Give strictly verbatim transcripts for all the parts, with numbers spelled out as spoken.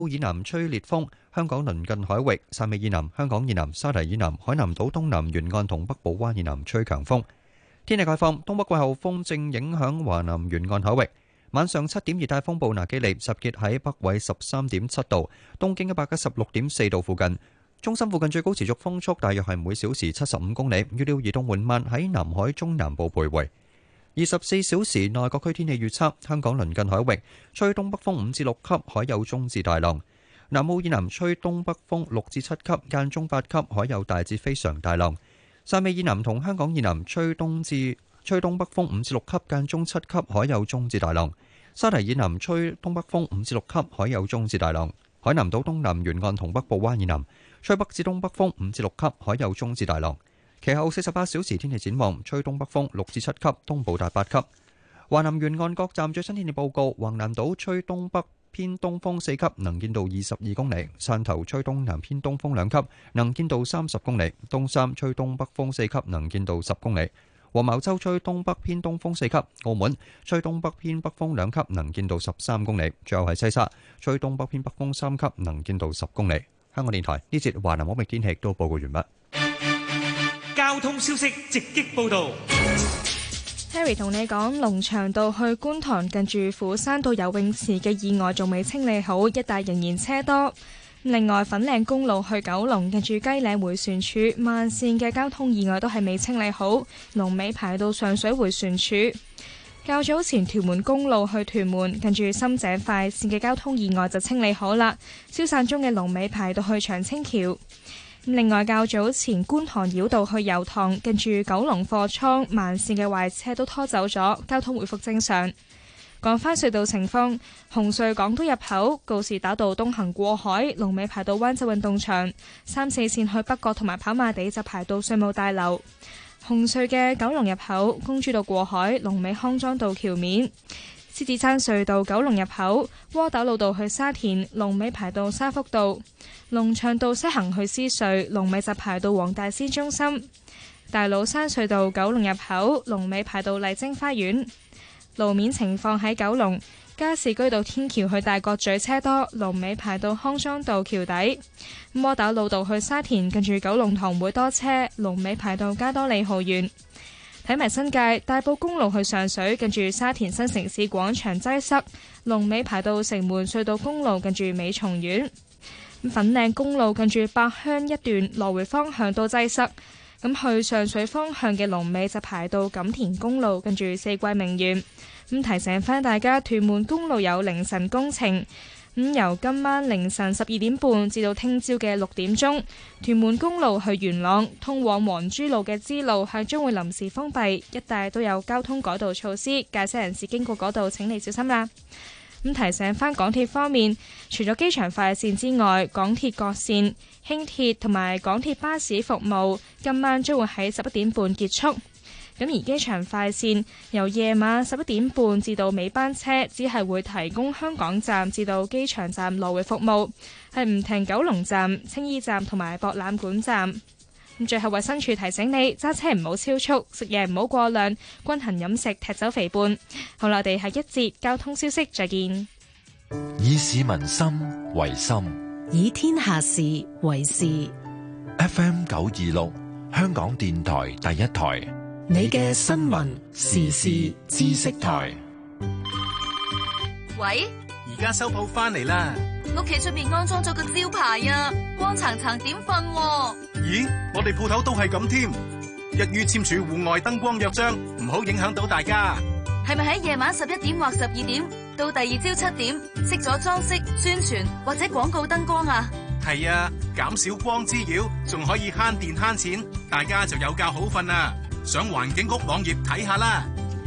以南吹烈風，香港鄰近海域、汕尾以南、香港以南、沙堤以南、海南島東南沿岸同北部灣以南吹強風。天氣概況，東北季候風正影響華南沿岸海域。晚上七點，熱帶風暴拿基利集結喺北緯十三點七度、東經一百一十六點四度附近。中心附近最高持續風速大約係每小時七十五公里，預料移動緩慢喺南海中南部徘徊。二十四小時內各區天氣預測：香港鄰近海域吹東北風五至六級，海有中至大浪；南澳以南吹東北風六至七級，間中八級，海有大至非常大浪；汕尾以南同香港以南吹東至吹東北風五至六級，間中七級，海有中至大浪；沙堤以南吹東北風五至六級，海有中至大浪；海南島東南沿岸同北部灣以南吹北至東北風五至六級，海有中至大浪。其後四十八小時天氣展望，吹東北風六至七級，東部達八級。華南沿岸各站最新天氣報告：橫瀾島吹東北偏東風四級，能見度二十二公里；汕頭吹東南偏東風兩級，能見度三十公里；東三吹東北風四級，能見度十公里；黃茅洲吹東北偏東風四級；澳門吹東北偏北風兩級，能見度十三公里。最後係西沙吹東北偏北風三級，能見度十公里。香港電台呢節華南海域天氣都報告完畢。 交通消息直擊報道。 Harry 同你講，龍翔道去觀塘近住虎山道游泳池嘅意外仲未清理好，一帶仍然車多。另外，粉嶺公路去九龍近住雞嶺迴旋處慢線嘅交通意外都係未清理好，龍尾排到上水迴旋處。較早前屯門公路去屯門近住深井快線嘅交通意外就清理好啦，消散中嘅龍尾排到去長青橋。另外，較早前觀塘繞道去油塘近住九龍貨倉慢線嘅壞車都拖走咗，交通回復正常。講返隧道情況，紅隧港島入口告士打道東行過海，龍尾排到灣仔運動場；三四線去北角同埋跑馬地就排到稅務大樓。紅隧嘅九龍入口公主道過海，龍尾康莊道橋面；獅子山隧道九龍入口窩打老道去沙田，龍尾排到沙福道；龍翔道西行去獅隧，龍尾就排到黃大仙中心；大老山隧道九龍入口龍尾排到麗晶花園。路面情況喺九龍加士居道天橋去大角咀車多，龍尾排到康莊道橋底；窩打老道去沙田近住九龍塘會多車，龍尾排到加多利豪園。睇埋新界大埔公路去上水近住沙田新城市廣場擠塞，龍尾排到城門隧道公路近住美松苑。粉嶺公路近住八鄉一段來回方向都擠塞，咁去上水方向嘅龍尾就排到錦田公路近住四季名園。咁提醒返大家，屯門公路有凌晨工程，咁由今晚凌晨十二點半至到聽朝嘅六點鐘，屯門公路去元朗通往黃珠路嘅支路係將會臨時封閉，一帶都有交通改道措施，駕駛人士經過嗰度請你小心啦。咁提醒返港鐵方面，除咗機場快線之外，港鐵各線、輕鐵同埋港鐵巴士服務今晚將會喺十一點半結束。咁而機場快線由夜晚十一點半至到尾班車，只係會提供香港站至到機場站來回服務，係唔停九龍站、青衣站同埋博覽館站。咁最後衛生署提醒你，揸車唔好超速，食嘢唔好過量，均衡飲食，踢走肥胖。好啦，我哋係一節交通消息，再見。 以市民心為心， 以天下事為事。 F M 九二六，香港電台第一台， 你嘅新聞時事知識台。 喂， 而家收鋪翻嚟啦， 屋企出面安裝咗個招牌啊，光層層點瞓？ 咦，我哋鋪頭都係咁添，一於簽署戶外燈光約章，唔好影響到大家。 係咪喺夜晚十一點或十二點到第二朝七點熄咗裝飾、宣傳或者廣告燈光啊？ 係啊，減少光滋擾，仲可以慳電慳錢，大家就有覺好瞓啦。上環境局網頁睇下啦。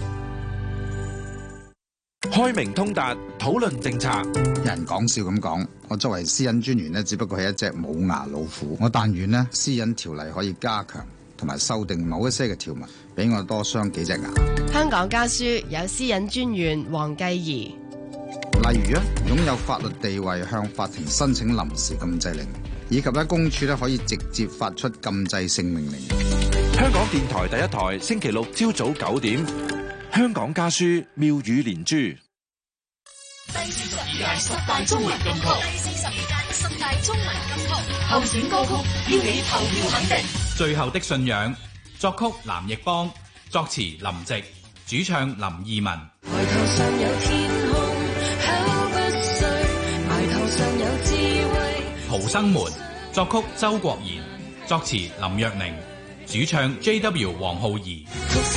開明通達，討論政策。 有人講笑咁講，我作為私隱專員呢，只不過係一隻冇牙老虎。我但願呢，私隱條例可以加強同埋修訂某一些嘅條文，俾我多鑲幾隻牙。 香港家書有私隱專員黃繼儀。 例如啊，擁有法律地位向法庭申請臨時禁制令，以及咧公署咧可以直接發出禁制性命令。 香港電台第一台，星期六朝早九點，香港家書妙語連珠。 第四十二屆十大中文金曲，第四十二屆十大中文金曲候選歌曲，要你投票肯定。 最後的信仰，作曲藍奕邦，作詞林夕，主唱林二汶。 抬頭上有天空，考不碎，埋頭上有智慧。 逃生門，作曲周國賢，作詞林若寧，主唱 J W 黃浩儀。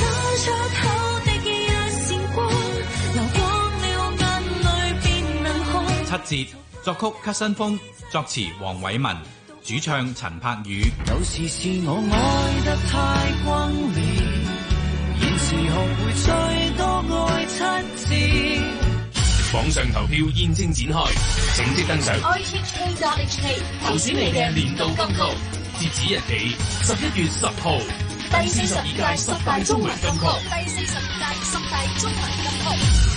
七節，作曲咳新風，作詞黃偉文，主唱陳柏宇。 有時是我愛得太轟烈，現時學會最多愛七次。 網上投票現正展開，請即登上 i h k dot h k 投選你嘅年度金曲， 截止日期十一月十號。 第四十二屆十大中文金曲，第四十二屆十大中文金曲。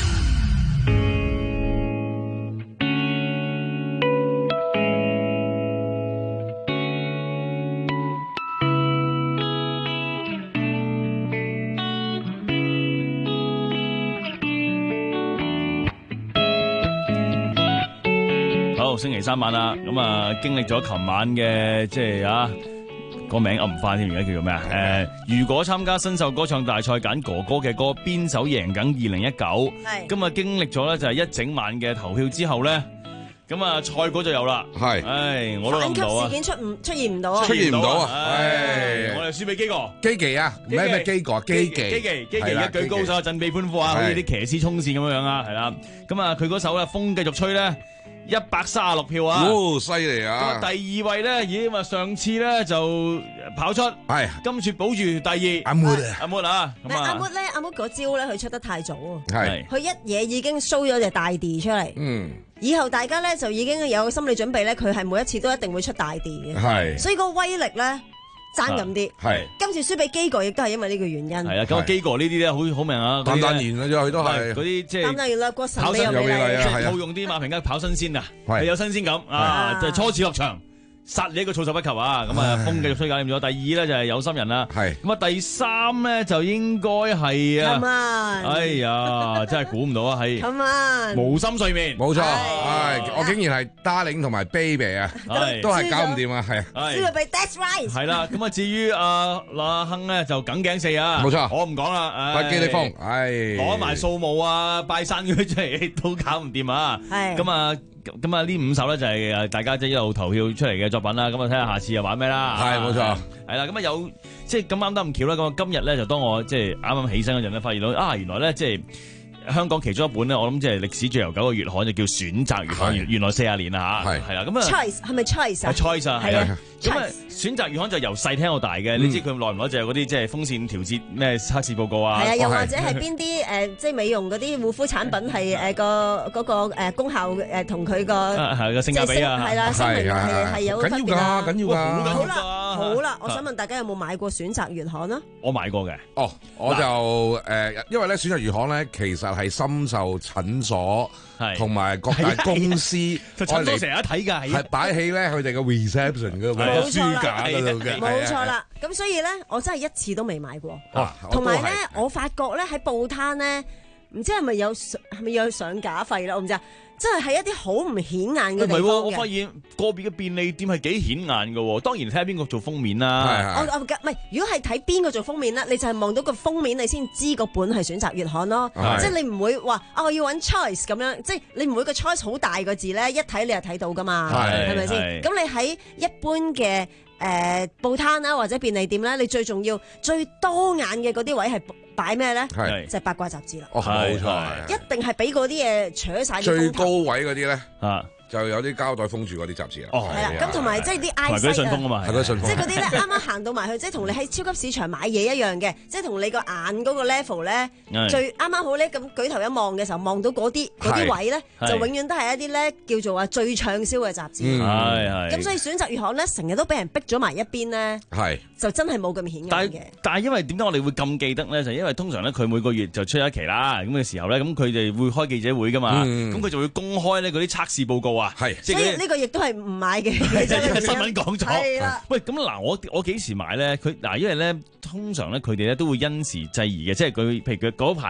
星期三晚啦，咁啊經歷咗琴晚嘅即係啊個名噏唔翻添，而家叫做咩啊？誒、呃，如果參加新秀歌唱大賽揀哥哥嘅歌，邊首贏緊二零一九？係咁啊，經歷咗咧就係一整晚嘅投票之後咧，咁啊賽果就有啦。係，唉，我都諗唔到啊！ 反級事件出唔出現唔到啊？ 出現唔到啊！ 唉， 我哋輸俾基哥， 基奇啊，唔係咩基哥，基奇， 基奇，基奇一舉高手，振臂歡呼啊！好似啲騎師衝線咁樣樣啊，係啦。咁啊，佢嗰首咧風繼續吹咧。一百三十六票啊！ 哦，犀利啊！ 咁第二位咧，咦咁啊上次咧就跑出，係今次保住第二。阿 Mood 阿 Mood 啊， 咁啊阿 Mood 咧，阿 Mood 嗰招咧，佢出得太早啊！ 係， 佢一嘢已經 show 咗隻大 D 出嚟。嗯，以後大家咧就已經有心理準備咧，佢係每一次都一定會出大 D 嘅。係，所以個威力咧。爭咁啲，係今次輸俾基哥，亦都係因為呢個原因。係啊，咁基哥呢啲咧好好明啊， 淡淡然嘅啫，佢都係嗰啲即係淡淡然啦，個神跑新又美麗， 套用啲馬平吉跑新鮮啊，係有新鮮感啊，就係初次落場。殺你一個措手不及啊！咁啊，風繼續吹搞掂咗。第二咧就係有心人啦，係咁啊。第三咧就應該係啊， Come on 哎呀，真係估唔到啊，係 Come on 無心睡眠， 冇錯，係我竟然係 Darling 同埋 Baby 啊，都係搞唔掂啊，係啊，輸咗俾 That's Right， 係啦。咁啊，至於阿阿亨咧就梗頸四啊， 冇錯， 我唔講啦， 不羈的風，唉， 攞埋掃墓啊、拜山嗰啲出嚟都搞唔掂啊，係咁啊。咁啊！呢五首咧就係誒大家即係一路投票出嚟嘅作品啦。咁啊睇下下次又玩咩啦？ 係冇錯， 係啦。咁啊有即係咁啱得咁巧啦。咁啊今日咧就當我即係啱啱起身嗰陣咧，發現到啊原來咧即係香港其中一本咧，我諗即係歷史最悠久嘅月刊就叫選擇月刊，原原來四十年啦嚇。係係啦。咁啊 choice 係咪 choice 啊？ 係 choice 啊，係啊。咁啊選擇月刊就由細聽到大嘅，你知佢耐唔耐就有嗰啲即係風扇調節咩測試報告啊。係啊，又或者係邊啲誒即係美容嗰啲護膚產品係誒個嗰個誒功效誒同佢個係個性價比啊。 係啦，聲明係係有分別啊。 緊要㗎，緊要㗎。 好啦，好啦，我想問大家有冇買過選擇月刊啊？ 我買過嘅。 哦，我就誒，因為咧選擇月刊咧其實係深受診所同埋各大公司診所成日睇㗎， 係擺起咧佢哋嘅 reception 嗰個書架嗰度嘅， 冇錯啦。咁所以咧，我真係一次都未買過。同埋咧，我發覺咧喺報攤咧，唔知係咪有係咪有上架費啦？我唔知啊。真係喺一啲好唔顯眼嘅地方嘅。唔係， 我發現個別嘅便利店係幾顯眼嘅。當然睇下邊個做封面啦。 我我唔係，如果係睇邊個做封面啦，你就係望到個封面，你先知個本係選擇月刊咯。即係你唔會話啊，我要揾 choice 咁樣，即係你唔會個 choice 好大個字咧，一睇你就睇到噶嘛，係咪先？咁你喺一般嘅誒報攤啦或者便利店咧，你最重要最多眼嘅嗰啲位係擺咩咧？係就係八卦雜誌啦。 哦，冇錯， 一定係俾嗰啲嘢扯晒。 最高位嗰啲咧，啊，就有啲膠袋封住嗰啲雜誌啦。 哦， 係啦，咁同埋即係啲 I C 啊，係嗰啲信封啊嘛， 係嗰啲信封。 即係嗰啲咧，啱啱行到埋去，即係同你喺超級市場買嘢一樣嘅，即係同你個眼嗰個 level 咧，最啱啱好咧，咁舉頭一望嘅時候，望到嗰啲嗰啲位咧，就永遠都係一啲咧叫做話最暢銷嘅雜誌。 係係。 咁所以選擇月刊咧，成日都俾人逼咗埋一邊咧，係就真係冇咁顯眼嘅。 但係因為點解我哋會咁記得咧？就因為通常咧，佢每個月就出一期啦，咁嘅時候咧，咁佢哋會開記者會噶嘛，咁佢就會公開咧嗰啲測試報告啊，係即係呢個亦都係唔買嘅， 因為新聞講咗。 係啦。 喂，咁嗱，我我幾時買咧？佢嗱，因為咧通常咧佢哋咧都會因時制宜嘅，即係佢譬如佢嗰排咧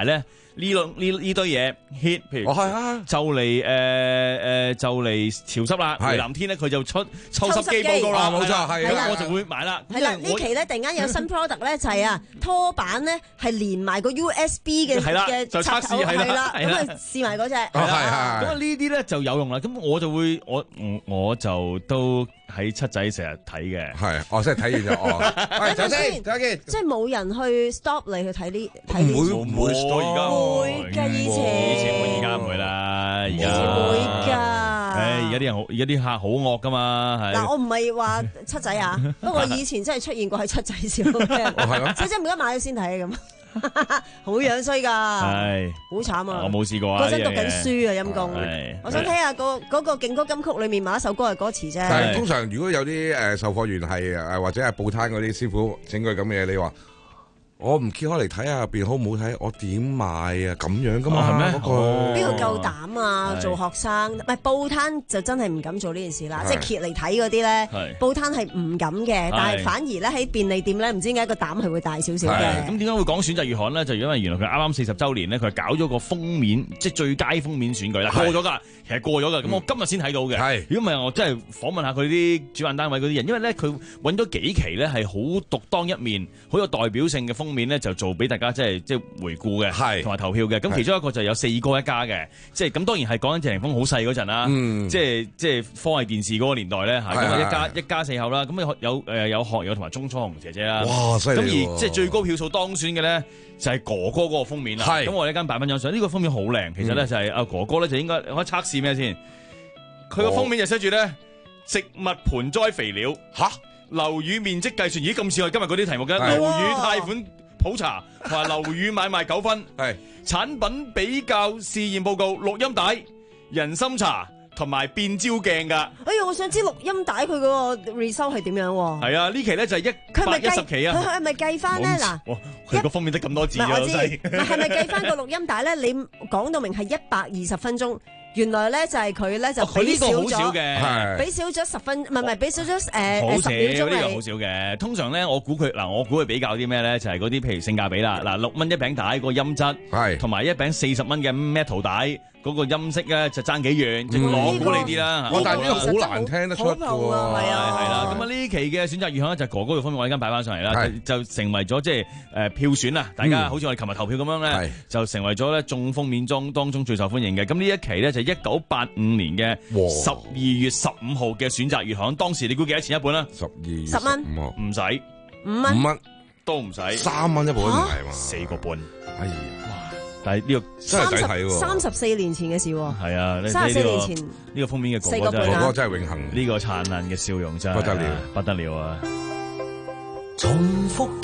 呢兩呢呢堆嘢 hit， 譬如哦係啊， 就嚟誒誒就嚟潮濕啦， 係藍天咧佢就出抽濕機報告啦， 冇錯係啊， 咁我就會買啦。 係啦，呢期咧突然間有新 product 咧就係啊拖板咧係連埋個 U S B 嘅嘅插頭係啦，咁啊試埋嗰隻。 係啦，咁啊呢啲咧就有用啦。咁我就會我我就都喺七仔成日睇嘅。 係，我真係睇完咗哦。喂，走先，再見。 即係冇人去 stop 你去睇呢睇呢？ 唔會唔會， 我而家會㗎，以前以前會，而家唔會啦。而家會㗎。 誒，而家啲人好，而家啲客好惡㗎嘛。係嗱，我唔係話七仔啊，不過以前真係出現過喺七仔笑嘅。 係咯。 即係唔該買咗先睇咁。好樣衰噶，係好慘啊！ 我冇試過啊， 嗰陣讀緊書啊，陰公。我想聽下個嗰個勁歌金曲裏面某一首歌嘅歌詞啫。 但係通常如果有啲誒售貨員係誒或者係報攤嗰啲師傅整句咁嘅嘢，你話我唔揭開嚟睇下入邊好唔好睇，我點買啊？咁樣噶嘛係咩？嗰個邊個夠膽啊？做學生唔係報攤就真係唔敢做呢件事啦。即係揭嚟睇嗰啲咧，報攤係唔敢嘅，但係反而咧喺便利店咧，唔知點解個膽係會大少少嘅。 咁點解會講選擇月刊咧？就因為原來佢啱啱四十週年咧，佢搞咗個封面，即係最佳封面選舉啦，過咗㗎，其實過咗㗎。咁我今日先睇到嘅。如果唔係，我真係訪問下佢啲主辦單位嗰啲人，因為咧佢揾咗幾期咧係好獨當一面、好有代表性嘅封面咧，就做俾大家即係即係回顧嘅，同埋投票嘅。咁其中一個就有四哥一家嘅，即係咁當然係講緊謝霆鋒好細嗰陣啦，即係即係科藝電視嗰個年代咧嚇，咁啊一家一家四口啦，咁有誒有學友同埋鐘楚紅姐姐啦， 哇犀利！ 咁而即係最高票數當選嘅咧就係哥哥嗰個封面啦。咁我呢間擺翻張相，呢個封面好靚，其實咧就係阿哥哥咧就應該可以測試咩先？佢個封面就寫住咧植物盆栽肥料嚇，樓宇面積計算，咦咁似我今日嗰啲題目嘅樓宇貸款普查同埋樓宇買賣糾紛，係產品比較試驗報告、錄音帶、人參茶同埋變焦鏡噶。 哎呀，我想知錄音帶佢嗰個 result 係點樣喎？ 係啊，呢期咧就係一百一十期啊。 佢係咪計翻咧？嗱， 佢個封面得咁多字啊， 我知。係咪計翻個錄音帶咧？你講到明係一百二十分鐘。原來咧就係佢咧就俾少咗，俾少咗十分，唔係唔係俾少咗誒十秒鐘。 呢個好少嘅。通常咧，我估佢嗱，我估佢比較啲咩咧？就係嗰啲譬如性價比啦。嗱，六蚊一餅帶個音質，係同埋一餅四十蚊嘅 metal 帶。嗰個音色咧就爭幾遠，即係攞估你啲啦。 哇！但係呢個好難聽得出嘅喎。 係啊，係啦。咁啊呢期嘅選擇月刊咧就哥哥嘅封面，我而家擺翻上嚟啦，就成為咗即係誒票選啊！大家好似我哋琴日投票咁樣咧，就成為咗咧眾封面中當中最受歡迎嘅。咁呢一期咧就一九八五年嘅十二月十五號嘅選擇月刊，當時你估幾多錢一本啊？ 十二十蚊， 唔使五蚊， 五蚊都唔使， 三蚊一本唔係嘛？ 四個半。 哎呀！ 但係呢個真係抵睇喎， 三十四年前嘅事喎。 係啊， 三十四年前呢個封面嘅哥哥真係，哥哥真係永恆。呢個燦爛嘅笑容真係不得了，不得了啊！ 重複地，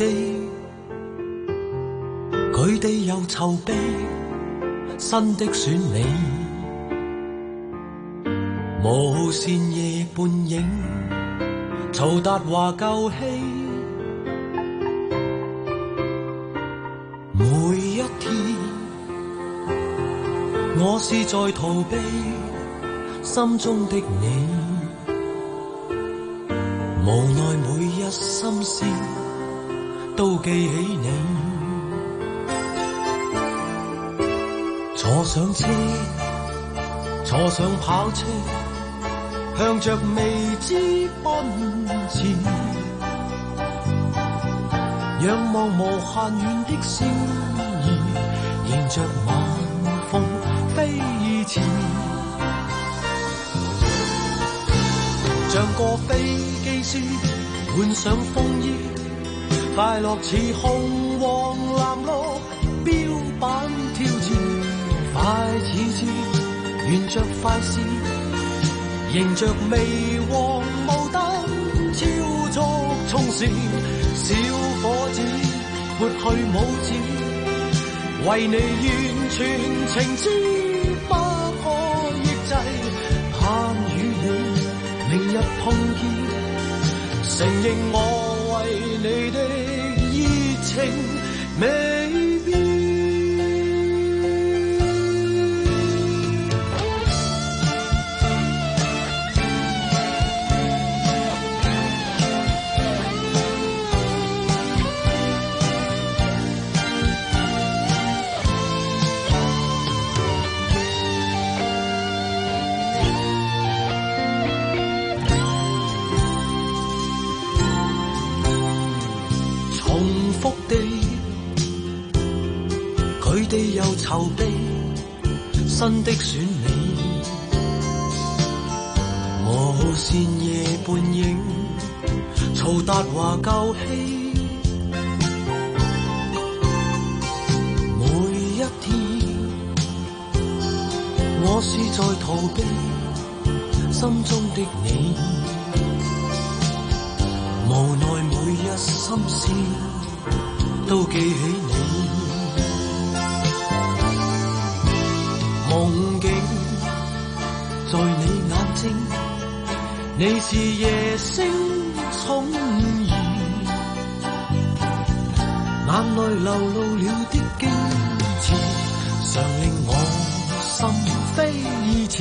佢哋又籌備新的選美，無線夜半影，曹達華舊戲。每一天，我是在逃避心中的你，無奈每一心思都記起你。坐上車，坐上跑車，向着未知奔前。仰望無限遠的星兒，迎着晚風飛馳，像個飛機師換上風衣，快樂似紅黃藍綠標板挑戰，快似箭，沿着快線，迎着微黃霧燈超速衝線。小伙子撥去帽子，為你完全情知不可抑制，盼與你明日碰見，承認我為你的熱情未變。 地又籌備新的選美，無線夜半影，曹達華舊戲。每一天，我是在逃避心中的你，無奈每一心思都記起你。夢境在你眼睛，你是夜星寵兒，眼內流露了的矜持，常令我心飛馳。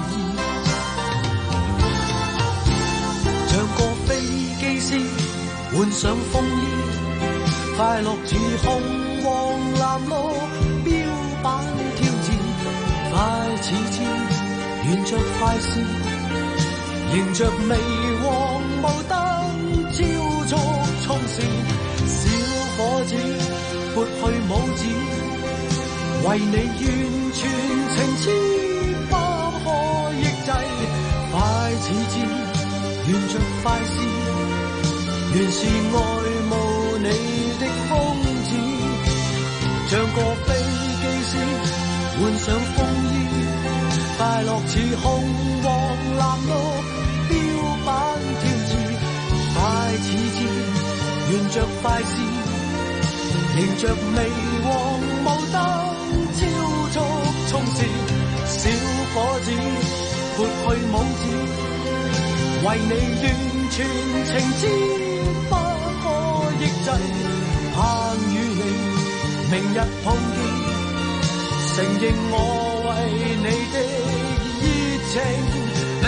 像個飛機師換上風衣，快樂似紅黃藍綠標板挑戰，快似箭，沿着快線，迎着微黃霧燈超速衝線，小伙子撥去拇指，為你完全情痴不可抑制，快似箭，沿着快線，原是愛慕你的瘋子，像個飛機師換上風衣，快樂似紅黃藍綠標板挑戰，快似箭，沿着快線，迎着微黃霧燈超速衝線，小伙子撥去拇指，為你完全情痴不可抑制，盼與你明日碰見，承認我為你的熱情。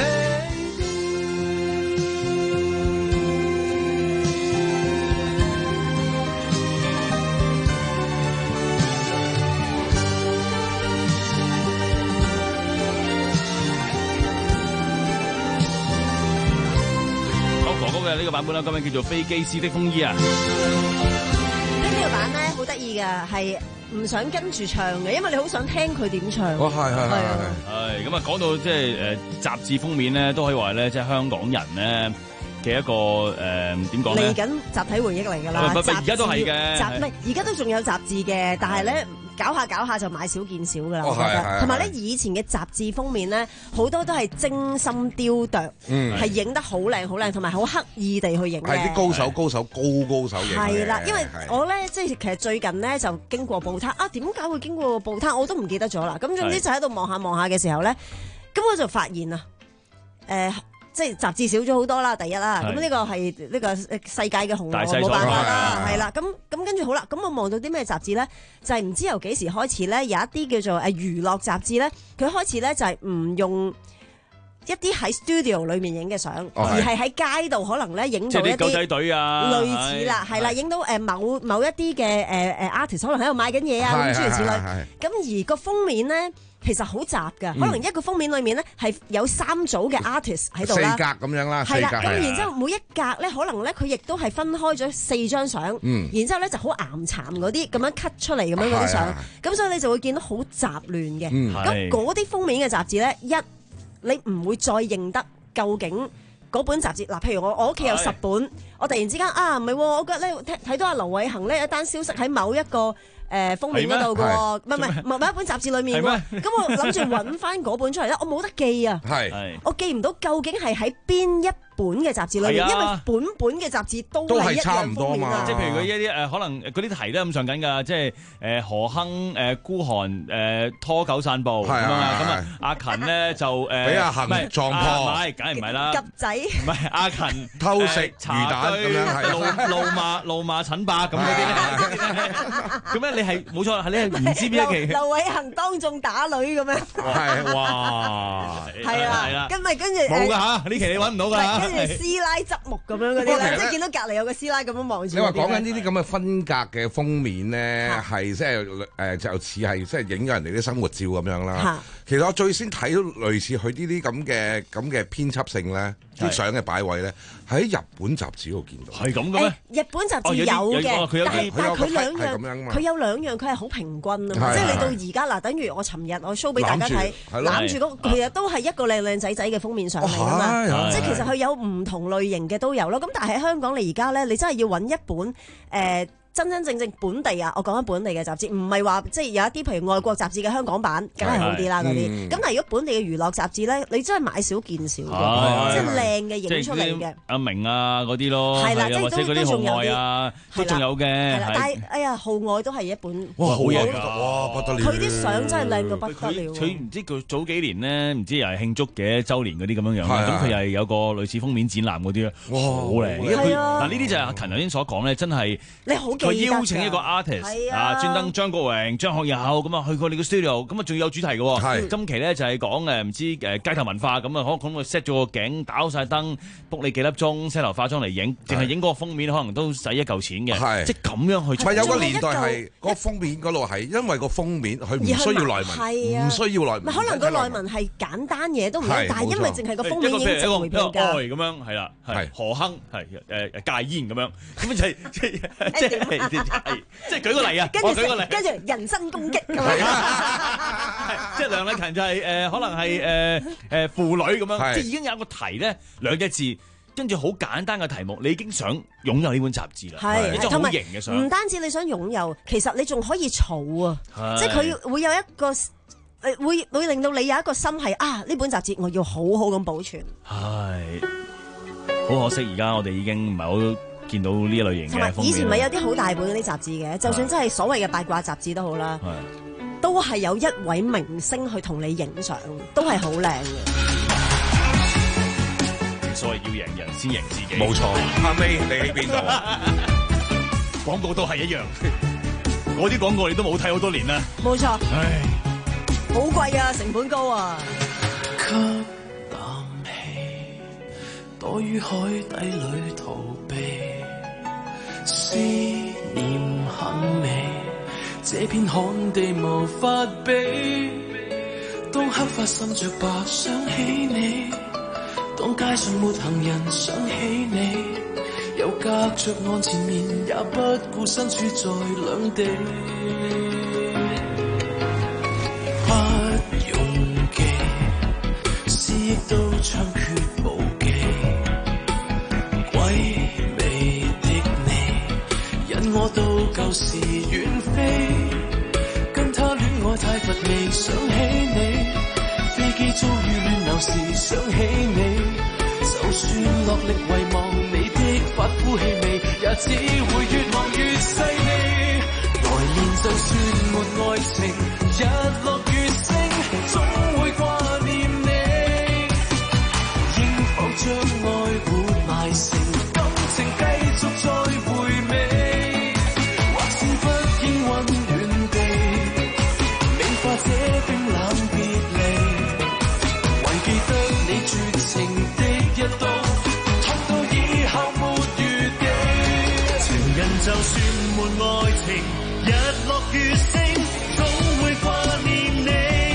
呢個版本啦，今日叫做飛機師的風衣啊！ 呢呢個版咧好得意嘅，係唔想跟住唱嘅，因為你好想聽佢點唱。 哦，係係係係。係咁啊，講到即係誒雜誌封面咧，都可以話咧，即係香港人咧嘅一個誒點講咧？嚟緊集體回憶嚟㗎啦！ 而家都係嘅， 雜唔係而家都仲有雜誌嘅，但係咧。搞下搞下就買少見少㗎啦，我覺得。同埋咧，以前嘅雜誌封面咧，好多都係精心雕琢，係影得好靚好靚，同埋好刻意地去影。 係啲高手高手高高手影。 係啦，因為我咧即係其實最近咧就經過報攤啊，點解會經過報攤我都唔記得咗啦。咁總之就喺度望下望下嘅時候咧，咁我就發現啊，誒。即係雜誌少咗好多啦，第一啦，咁呢個係呢個世界嘅洪流，冇辦法啦，係啦，咁咁跟住好啦，咁我望到啲咩雜誌咧？就係唔知由幾時開始咧，有一啲叫做誒娛樂雜誌咧，佢開始咧就係唔用一啲喺 studio 裏面影嘅相，而係喺街度可能咧影到一啲狗仔隊啊， 類似啦，係啦，影到誒某某一啲嘅誒誒 artist 可能喺度賣緊嘢啊，咁諸如此類。咁而個封面咧。其實好雜㗎，可能一個封面裏面咧係有三組嘅 artist 喺度啦， 四格咁樣啦， 係啦，咁然之後每一格咧，可能咧佢亦都係分開咗四張相，嗯、然之後咧就好岩殘嗰啲咁樣 cut 出嚟咁樣嗰啲相，咁所以你就會見到好雜亂嘅。咁嗰啲封面嘅雜誌咧，一你唔會再認得究竟嗰本雜誌嗱，譬如我我屋企有十本，我突然之間啊唔係，我覺得咧睇到阿劉偉恒咧一單消息喺某一個。誒封面嗰度嘅喎，唔係唔係某一本雜誌裏面喎，咁我諗住揾翻嗰本出嚟咧，我冇得記啊，我記唔到究竟係喺邊一本嘅雜誌裏面，因為本本嘅雜誌都係一樣封面啊， 即係譬如佢一啲誒可能嗰啲題都係咁上緊㗎，即係誒何亨誒孤寒誒拖狗散步咁啊，咁啊阿勤咧就誒俾阿恆撞破， 唔係梗係唔係啦， 鴿仔唔係阿勤偷食魚蛋咁樣， 怒怒罵怒罵陳伯咁嗰啲咧，咁咧你係冇錯，係你係唔知邊一期？ 劉偉恒當眾打女咁樣， 係哇， 係啊，跟咪跟住冇㗎嚇，呢期你揾唔到㗎。 似師奶側目咁樣嗰啲咧，即係見到隔離有個師奶咁樣望住。 你話講緊呢啲咁嘅分隔嘅封面咧，係即係誒就似係即係影咗人哋啲生活照咁樣啦。其實我最先睇到類似佢呢啲咁嘅咁嘅編輯性咧，啲相嘅擺位咧，喺日本雜誌度見到。 係咁嘅咩？ 日本雜誌有嘅，但係但係佢兩樣，佢有兩樣，佢係好平均啊嘛。即係你到而家嗱，等於我尋日我 show 俾大家睇，攬住嗰個其實都係一個靚靚仔仔嘅封面相嚟㗎嘛。即係其實佢有唔同類型嘅都有咯。咁但係喺香港你而家咧，你真係要揾一本誒。真真正正本地啊！我講緊本地嘅雜誌，唔係話即係有一啲譬如外國雜誌嘅香港版，梗係好啲啦嗰啲。咁但係如果本地嘅娛樂雜誌咧，你真係買少見少嘅，即係靚嘅影出嚟嘅。 阿明啊嗰啲咯，係啦，即係都都仲有啲，都仲有嘅。係啦，但係哎呀，號外都係一本哇好嘢㗎，哇不得了！ 佢啲相真係靚到不得了。 佢唔知佢早幾年咧，唔知又係慶祝嘅週年嗰啲咁樣樣，咁佢又係有個類似封面展覽嗰啲咧，哇好靚！ 係啊， 嗱呢啲就係阿勤頭先所講咧，真係你好。 佢邀請一個 artist 啊，專登張國榮、張學友咁啊去過你個 studio，咁啊仲要有主題嘅喎。今期咧就係講誒唔知誒街頭文化咁啊，可能佢 set 咗個景，打好曬燈，book你幾粒鐘，set 頭化妝嚟影，淨係影嗰個封面，可能都使一嚿錢嘅。即係咁樣去。 唔係有個年代係個封面嗰度係因為個封面佢唔需要內文，唔需要內文。 可能個內文係簡單嘢都唔係，但係因為淨係個封面已經值回票價。 愛咁樣係啦，係何亨係誒戒煙咁樣，咁就係即係即係。即係舉個例啊， 跟住跟住人身攻擊咁樣， 即係梁麗勤就係誒可能係誒誒婦女咁樣，即係已經有個題咧兩隻字，跟住好簡單嘅題目，你已經想擁有呢本雜誌啦，係一張好型嘅相。 唔單止你想擁有，其實你仲可以儲啊，即係佢會有一個誒會會令到你有一個心係啊呢本雜誌我要好好咁保存。 係，好可惜而家我哋已經唔係好見到呢一類型嘅。同埋以前咪有啲好大本嗰啲雜誌嘅，就算真係所謂嘅八卦雜誌都好啦，都係有一位明星去同你影相，都係好靚嘅。 所謂要贏人先贏自己， 冇錯。阿 May 你喺邊度？ 廣告都係一樣，嗰啲廣告你都冇睇好多年啦。 冇錯。 唉， 好貴啊，成本高啊。 躲於海底裏逃避，思念很美，這片旱地無法避。當黑髮滲着白想起你，當街上沒行人想起你，又隔着岸前面也不顧身處在兩地。不用記，思憶都槍決無記。我到舊時遠飛，跟他戀愛太乏味，想起你。飛機遭遇亂流時想起你，就算落力遺忘你的髮膚氣味，也只會越望越細膩。來年就算沒愛情，日落月升，總會掛念你。應否將愛活埋成感情，繼續再回味？這冰冷別離，還記得你絕情的一刀，痛到以後沒餘地。情人就算沒愛情，日落月升，總會掛念你。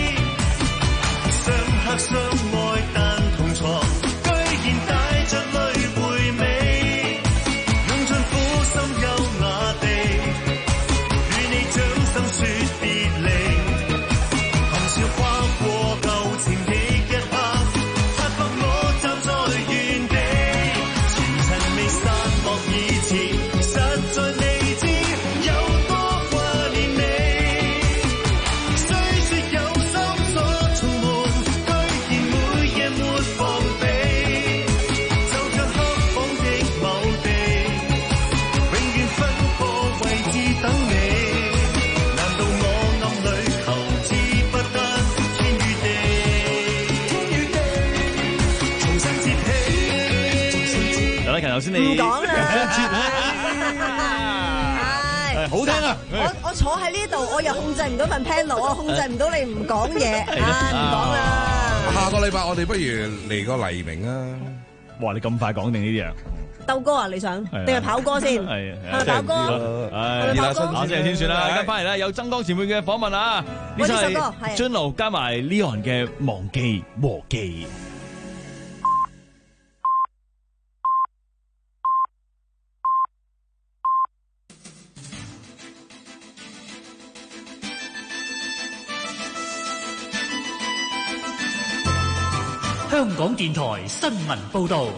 相克相愛但同床，居然帶着淚回味，用盡苦心優雅地與你掌心說別離。跨過舊情的一刻，發覺我站在原地，前塵未散落以前，實在未知有多掛念你。雖說有心所從沒，居然每夜沒防備，就像黑房的某地，永遠分個位置等你。難道我暗裏求知？頭先你唔講啦， 係好聽啊！ 我我坐喺呢度，我又控制唔到份 panel，我控制唔到你唔講嘢，啊唔講啦。 下個禮拜我哋不如嚟個黎明啊！ 哇！你咁快講定呢啲啊？ 鬥歌啊？你想定係跑歌先？ 係係咪跑歌？ 係咪跑歌？ 下星期先算啦。跟翻嚟咧有曾江前輩嘅訪問啊！呢首係津露加埋 Leon 嘅《忘記和記》。 香港電台新聞報導。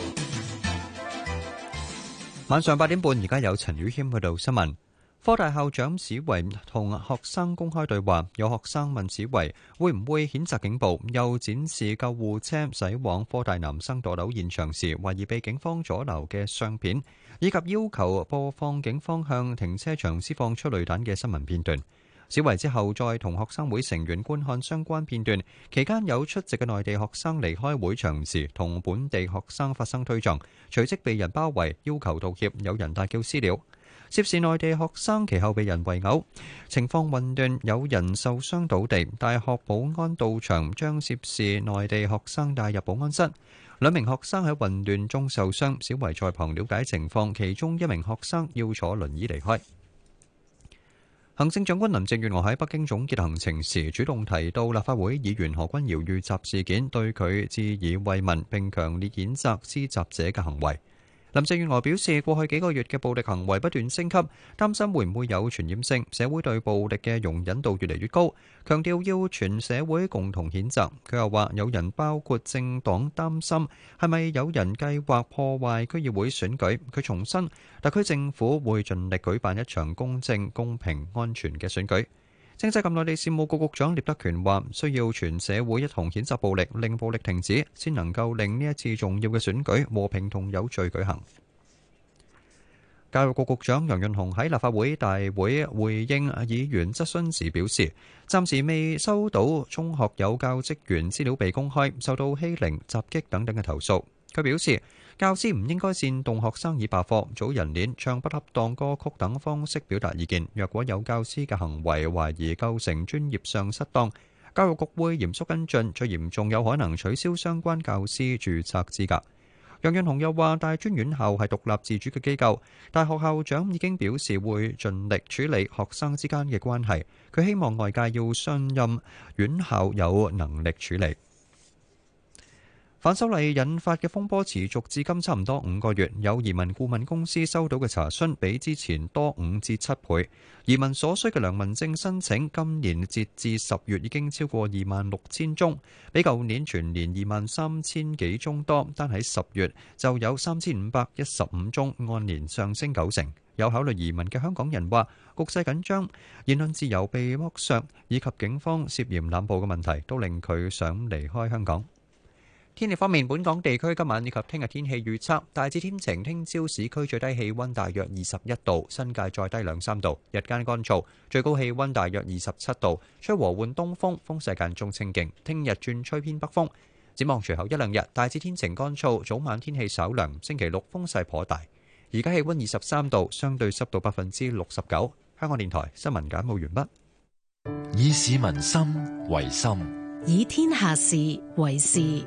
晚上八點半，而家有陳宇謙去到新聞。科大校長史維同學生公開對話，有學生問史維會唔會譴責警暴，又展示救護車駛往科大男生墮樓現場時懷疑被警方阻撓嘅相片，以及要求播放警方向停車場施放催淚彈嘅新聞片段。史維之後再同學生會成員觀看相關片段，期間有出席嘅內地學生離開會場時同本地學生發生推撞，隨即被人包圍，要求道歉，有人大叫私了。涉事內地學生其後被人圍毆，情況混亂，有人受傷倒地。大學保安到場將涉事內地學生帶入保安室，兩名學生喺混亂中受傷，史維在旁了解情況，其中一名學生要坐輪椅離開。行政長官林鄭月娥喺北京總結行程時，主動提到立法會議員何君堯遇襲事件，對佢致以慰問，並強烈譴責施襲者嘅行為。林鄭月娥表示，過去幾個月嘅暴力行為不斷升級，擔心會唔會有傳染性，社會對暴力嘅容忍度越嚟越高，強調要全社會共同譴責。佢又話，有人包括政黨擔心係咪有人計劃破壞區議會選舉。佢重申，特區政府會盡力舉辦一場公正、公平、安全嘅選舉。政制及內地事務局局長聶德權話，需要全社會一同譴責暴力，令暴力停止，先能夠令呢一次重要嘅選舉和平同有序舉行。教育局局長楊潤雄喺立法會大會回應議員質詢時表示，暫時未收到中學有教職員資料被公開、受到欺凌、襲擊等等嘅投訴。佢表示，教師唔應該煽動學生以罷課、組人鏈、唱不恰當歌曲等方式表達意見。若果有教師嘅行為懷疑構成專業上失當，教育局會嚴肅跟進，最嚴重有可能取消相關教師註冊資格。楊潤雄又話，大專院校係獨立自主嘅機構，大學校長已經表示會盡力處理學生之間嘅關係。佢希望外界要信任院校有能力處理。反修例引發嘅風波持續至今差唔多五個月，有移民顧問公司收到嘅查詢比之前多五至七倍。移民所需嘅良民證申請，今年截至十月已經超過二萬六千宗，比舊年全年二萬三千幾宗多。單喺十月就有三千五百一十五宗，按年上升九成。有考慮移民嘅香港人話，局勢緊張、言論自由被剝削，以及警方涉嫌濫捕嘅問題，都令佢想離開香港。天氣方面，本港地區今晚以及聽日天氣預測大致天晴，聽朝市區最低氣溫大約二十一度，新界再低兩三度，日間乾燥，最高氣溫大約二十七度，吹和緩東風，風勢間中清勁。聽日轉吹偏北風。展望隨後一兩日，大致天晴乾燥，早晚天氣稍涼。星期六風勢頗大。而家氣溫二十三度，相對濕度百分之六十九。香港電台新聞簡報完畢。 以市民心為心， 以天下事為事。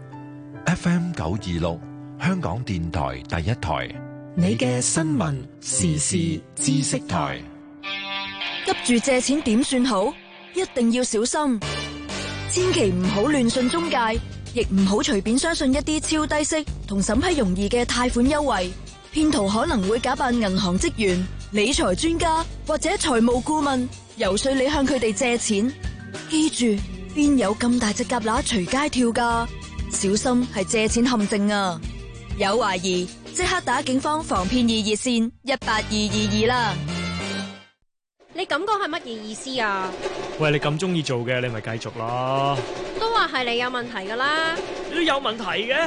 F M 九二六，香港電台第一台， 你嘅新聞時事知識台。 急住借錢點算好？一定要小心，千祈唔好亂信中介，亦唔好隨便相信一啲超低息同審批容易嘅貸款優惠。騙徒可能會假扮銀行職員、理財專家或者財務顧問，游說你向佢哋借錢。記住，邊有咁大隻蛤乸隨街跳㗎？小心係借錢陷阱啊！有懷疑即刻打警方防騙易熱線一八二二二啦。 你咁講係乜嘢意思啊？ 喂，你咁中意做嘅，你咪繼續咯。 都話係你有問題噶啦。 你都有問題嘅。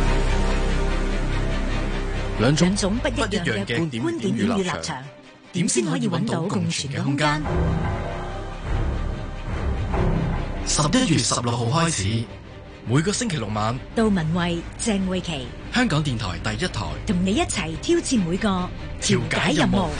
兩種不一樣嘅觀點與立場，點先可以揾到共存嘅空間？ 十一月十六號開始，每個星期六晚， 杜文慧、鄭慧琪， 香港電台第一台， 同你一齊挑戰每個調解任務。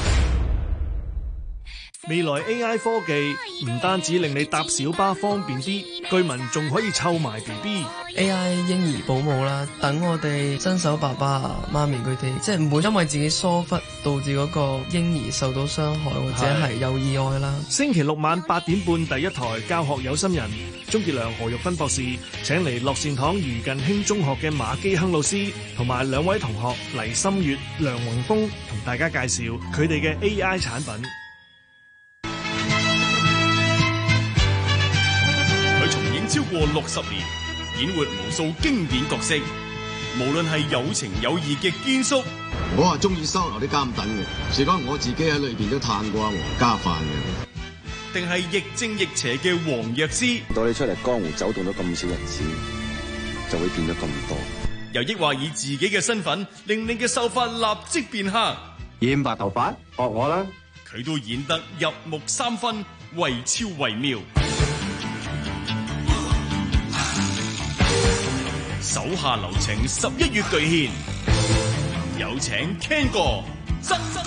未來 A I 科技唔單止令你搭小巴方便啲，居民仲可以湊埋 B B。 A I 嬰兒保姆啦，等我哋新手爸爸啊、媽咪佢哋，即係唔會因為自己疏忽導致嗰個嬰兒受到傷害或者係有意外啦。 星期六晚八點半第一台教學有心人，鍾傑良、何玉芬博士請嚟樂善堂余近興中學嘅馬基亨老師同埋兩位同學黎心月、梁宏峰同大家介紹佢哋嘅 A I 產品。 佢重演超過六十年，演活無數經典角色，無論係有情有義嘅堅叔， 我係中意收留啲監躉嘅，事關我自己喺裏邊都嘆過阿黃家飯嘅。 定係亦正亦邪嘅黃藥師， 到你出嚟江湖走動咗咁少日子，就會變咗咁多。 又抑或以自己嘅身份，令你嘅秀髮立即變黑， 染白頭髮，學我啦！ 佢都演得入木三分，惟肖惟妙。手下留情，十一月巨獻，有請 Ken 哥、曾哥。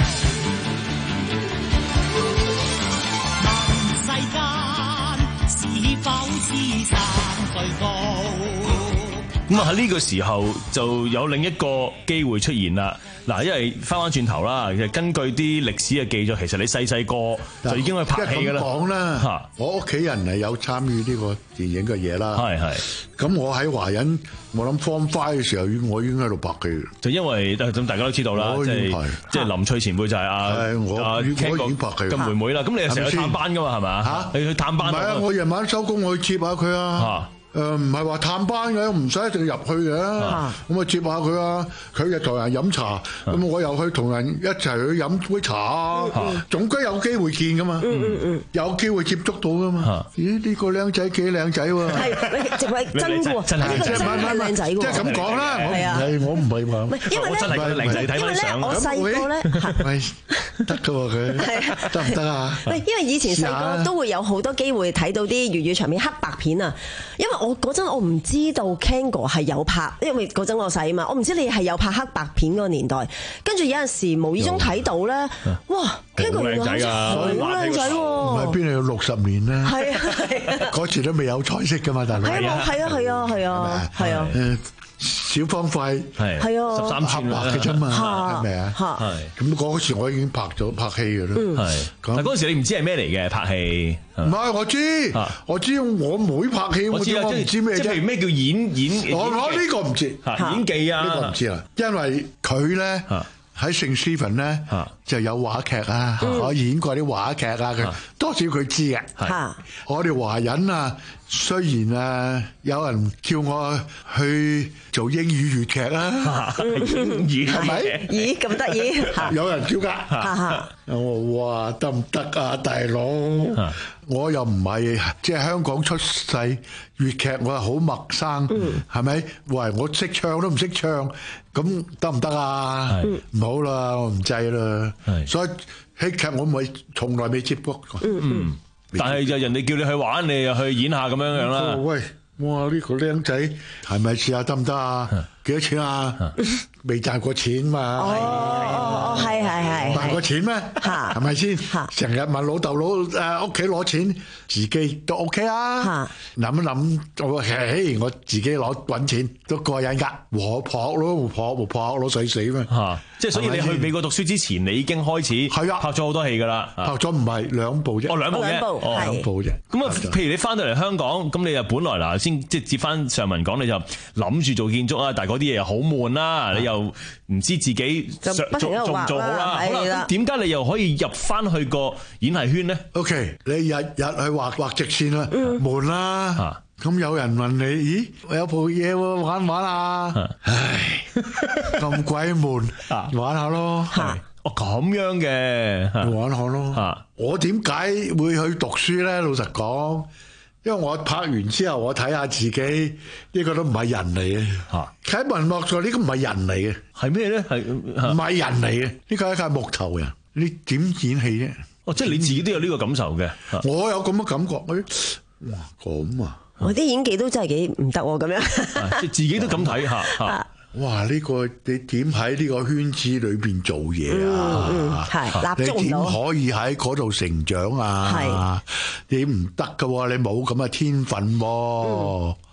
世間是否知三歲高？ 咁啊喺呢個時候就有另一個機會出現啦。嗱，因為翻翻轉頭啦，其實根據啲歷史嘅記載，其實你細細個就已經去拍戲㗎啦。 講啦， 嚇， 我屋企人係有參與呢個電影嘅嘢啦。 係係。 咁我喺華仁，我諗 Form Five 嘅時候，我已經喺度拍戲。 就因為咁大家都知道啦，即係即係林翠前輩就係阿阿 Ken 哥嘅妹妹啦。咁你又成日去探班㗎嘛？係咪啊？你去探班。 唔係啊！我夜晚收工，我去接下佢啊。誒唔係話探班嘅，唔使一定入去嘅，咁我接下佢啊，佢又同人飲茶，咁、啊、我又去同人一齊去飲杯茶啊，總歸有機會見噶嘛，嗯嗯嗯、有機會接觸到噶嘛。啊、咦？呢、呢個靚仔幾靚仔喎？ 係，直係真嘅喎， 真係真係靚仔喎。即係咁講啦，我唔係我唔係話， 因為咧， 真係靚仔睇翻相。 我細個咧， 得㗎喎佢，得唔得啊？ 喂，因為以前細個都會有好多機會睇到啲粵語長片黑白片啊，因為我嗰陣我唔知道 Ken 哥係有拍，因為嗰陣我細啊嘛，我唔知你係有拍黑白片嗰個年代，跟住有陣時無意中睇到咧，哇 Ken 哥原來好靚仔喎， 唔係邊度有六十年咧？ 係啊係啊， 嗰時都未有彩色㗎嘛，大佬。 係啊係啊係啊係啊係啊。 小方塊係係啊， 十三寸黑白嘅啫嘛，係咪啊？係咁嗰時我已經拍咗拍戲嘅啦。 係，但嗰陣時你唔知係咩嚟嘅拍戲。 唔係我知，我知我妹拍戲，我知我唔知咩啫。 即係譬如咩叫演演？ 我我呢個唔知， 演技啊， 呢個唔知啦。因為佢咧喺聖斯芬咧就有話劇啊，我演過啲話劇啊，佢多少佢知嘅。我哋華人啊。雖然啊，有人叫我去做英語粵劇啊， 英語係咪？ 咦，咁得意？ 有人叫㗎。我話哇，得唔得啊，大佬？我又唔係即係香港出世，粵劇我係好陌生，係咪？喂，我識唱都唔識唱，咁得唔得啊？唔好啦，我唔制啦。所以戲劇我唔係從來未接觸過。 嗯。但係就人哋叫你去玩，你又去演下咁樣樣啦。 喂，哇！呢個僆仔係咪試下得唔得啊？幾多錢啊？未賺過錢嘛？ 哦，係係係。 賺過錢咩？係咪先？成日問老豆老誒屋企攞錢，自己都 OK 啊。諗一諗，我嘿，我自己攞揾錢都過癮㗎。和撲咯，撲和撲攞水死咩？ 嚇！即係所以你去美國讀書之前，你已經開始係啊拍咗好多戲㗎啦。拍咗唔係兩部啫。 哦，兩部啫。 哦，兩部啫。 咁啊，譬如你翻到嚟香港，咁你就本來嗱先即係接翻上文講，你就諗住做建築啊，但係嗰啲嘢又好悶啦，你又唔知自己做做唔做好啦。好啦，點解你又可以入翻去個演藝圈咧 ？OK，你日日去畫畫直線啦，悶啦。咁有人問你，咦，我有部嘢喎，玩唔玩啊？唉，咁鬼悶，玩下咯。 哦，咁樣嘅， 玩下咯。我點解會去讀書咧？老實講，因為我拍完之後，我睇下自己，呢個都唔係人嚟嘅。嚇，喺文學上呢個唔係人嚟嘅， 係咩咧？係唔係人嚟嘅？呢個係一塊木頭人，你點演戲啫？ 哦，即係你自己都有呢個感受嘅。 我有咁嘅感覺，哇，咁啊！ 我啲演技都真係幾唔得喎，咁樣即係自己都咁睇嚇。 哇！呢個你點喺呢個圈子裏邊做嘢啊？ 係立足唔到。 你點可以喺嗰度成長啊？係你唔得㗎喎，你冇咁嘅天分喎。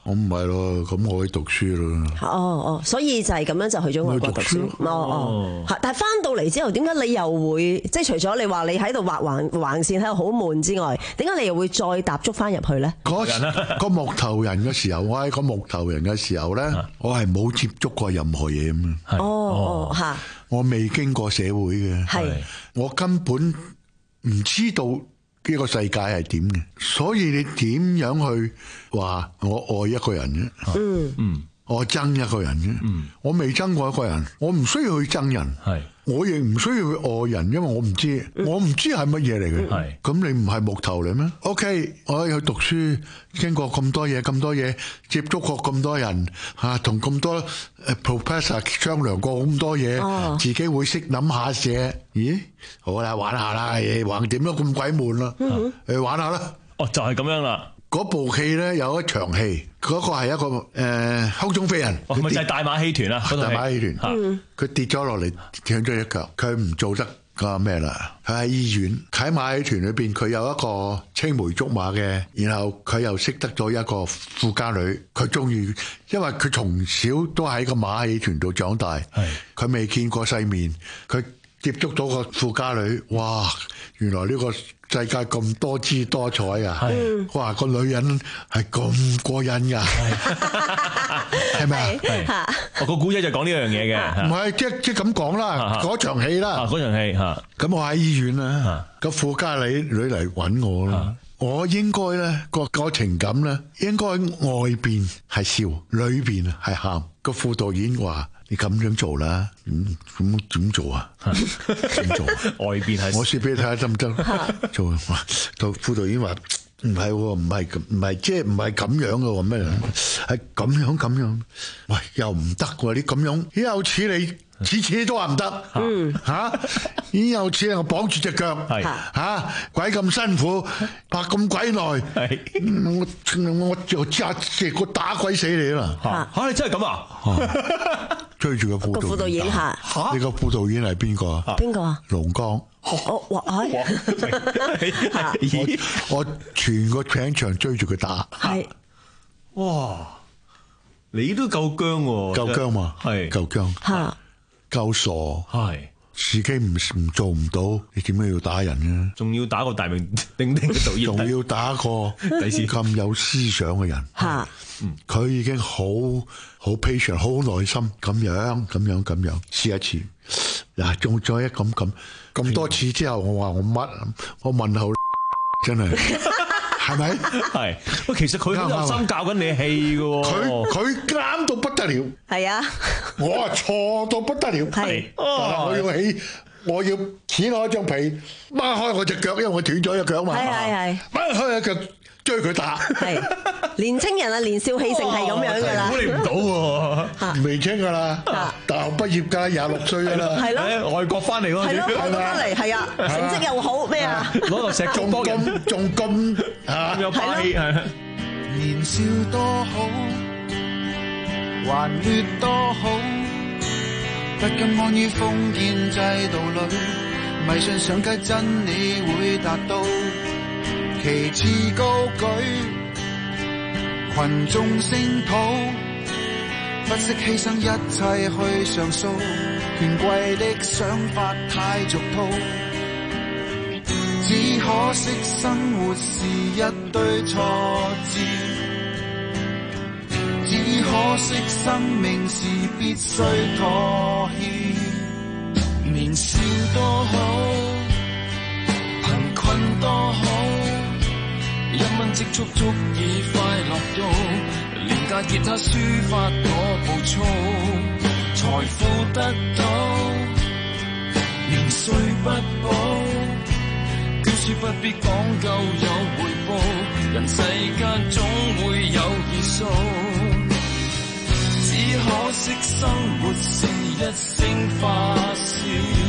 我唔係咯，咁我去讀書咯。 哦哦，所以就係咁樣就去咗外國讀書。哦哦，係，但係翻到嚟之後，點解你又會即係除咗你話你喺度畫橫橫線喺度好悶之外，點解你又會再踏足翻入去咧？ 嗰個木頭人嘅時候，我係個木頭人嘅時候咧，我係冇接觸過任何嘢咁啊。 哦哦，嚇！ 我未經過社會嘅，係我根本唔知道呢個世界係點嘅，所以你點樣去話我愛一個人嘅？嗯嗯，我憎一個人嘅，嗯，我未憎過一個人，我唔需要去憎人，係，我亦唔需要去愛人，因為我唔知，我唔知係乜嘢嚟嘅，係，咁你唔係木頭嚟咩 ？OK，我去讀書，經過咁多嘢，咁多嘢，接觸過咁多人，嚇，同咁多誒 professor 商量過咁多嘢，哦、自己會識諗下嘢。咦，好啦，玩下啦，橫掂都咁鬼悶啦，誒、嗯、玩下啦。 哦，就係、是、咁樣啦。 嗰部戲咧有一場戲，嗰、那個係一個誒、呃、空中飛人， 係咪、哦、就係大馬戲團啊？ 大馬戲團，佢、嗯、跌咗落嚟，斷咗一腳，佢唔做得個咩啦？佢喺醫院，喺馬戲團裏邊，佢有一個青梅竹馬嘅，然後佢又識得咗一個富家女，佢中意，因為佢從小都喺個馬戲團度長大，佢未見過世面，佢接觸到個富家女，哇！原來呢個世界咁多姿多彩啊！哇，個女人係咁過癮㗎，係咪啊？ 哦，個古仔就講呢樣嘢嘅， 唔係即即咁講啦，嗰場戲啦， 嗰場戲嚇。咁我喺醫院啦，個富家女女嚟揾我啦，我應該咧個個情感咧，應該外邊係笑，裏邊係喊。個副導演話：你咁樣做啦，咁咁點做啊？點做？ 外邊係我試俾你睇下得唔得？做啊！個副導演話：唔係，唔係咁，唔係即係唔係咁樣嘅喎咩？係咁樣咁樣。喂，又唔得喎！你咁樣，咦有似你。次次都話唔得，嗯嚇，已經有次我綁住隻腳，係嚇，鬼咁辛苦，拍咁鬼耐，我我就扎隻個打鬼死你啦嚇嚇！你真係咁啊？ 追住個副副導演嚇嚇，你個副導演係邊個啊？ 邊個啊？ 龍江， 我哇唉， 我我全個片場追住佢打， 係哇！你都夠僵喎， 夠僵嘛？係夠僵嚇。夠傻，係自己唔唔做唔到，你點解要打人呢？ 仲要打個大名鼎鼎嘅導演， 仲要打個咁有思想嘅人，吓，佢已經好好 patient， 好耐心，咁樣咁樣咁樣試一次，嗱，仲再一咁咁咁多次之後，我話我乜，我問候真係。係咪？ 係喂，其實佢好有心教緊你戲嘅喎。 佢佢啱到不得了。係啊，我啊錯到不得了。係，我要起，我要掀開張被，掹開我隻腳，因為我斷咗隻腳嘛。係係係，掹開隻腳追佢打。係， 年青人啊，年少氣盛係咁樣噶啦。 估你唔到喎，未青噶啦，大學畢業㗎，廿六歲㗎啦。 係咯， 外國翻嚟嗰陣時， 係咯，翻嚟係啊，成績又好咩啊？ 攞個石仲咁仲咁嚇， 有霸氣係。 年少多好，還劣多好，不甘安於封建制度裏，迷信上街真理會達到，旗幟高舉，群眾聲討，不惜犧牲一切去上訴，權貴的想法太俗套，只可惜生活是一堆挫折，只可惜生命是必須妥協。年少多好，貧困多好，一蚊積蓄足以快樂到，廉價吉他抒發我暴躁，財富得到，年歲不保，教書不必講究有回報，人世間總會有結數，只可惜生活是一聲發笑，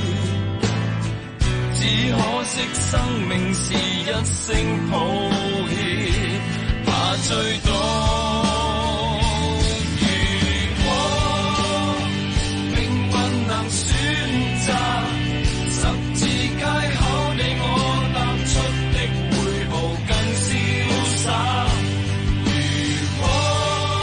只可惜生命是一聲抱歉，怕追到。如果命運能選擇，十字街口你我踏出的每步更瀟灑。如果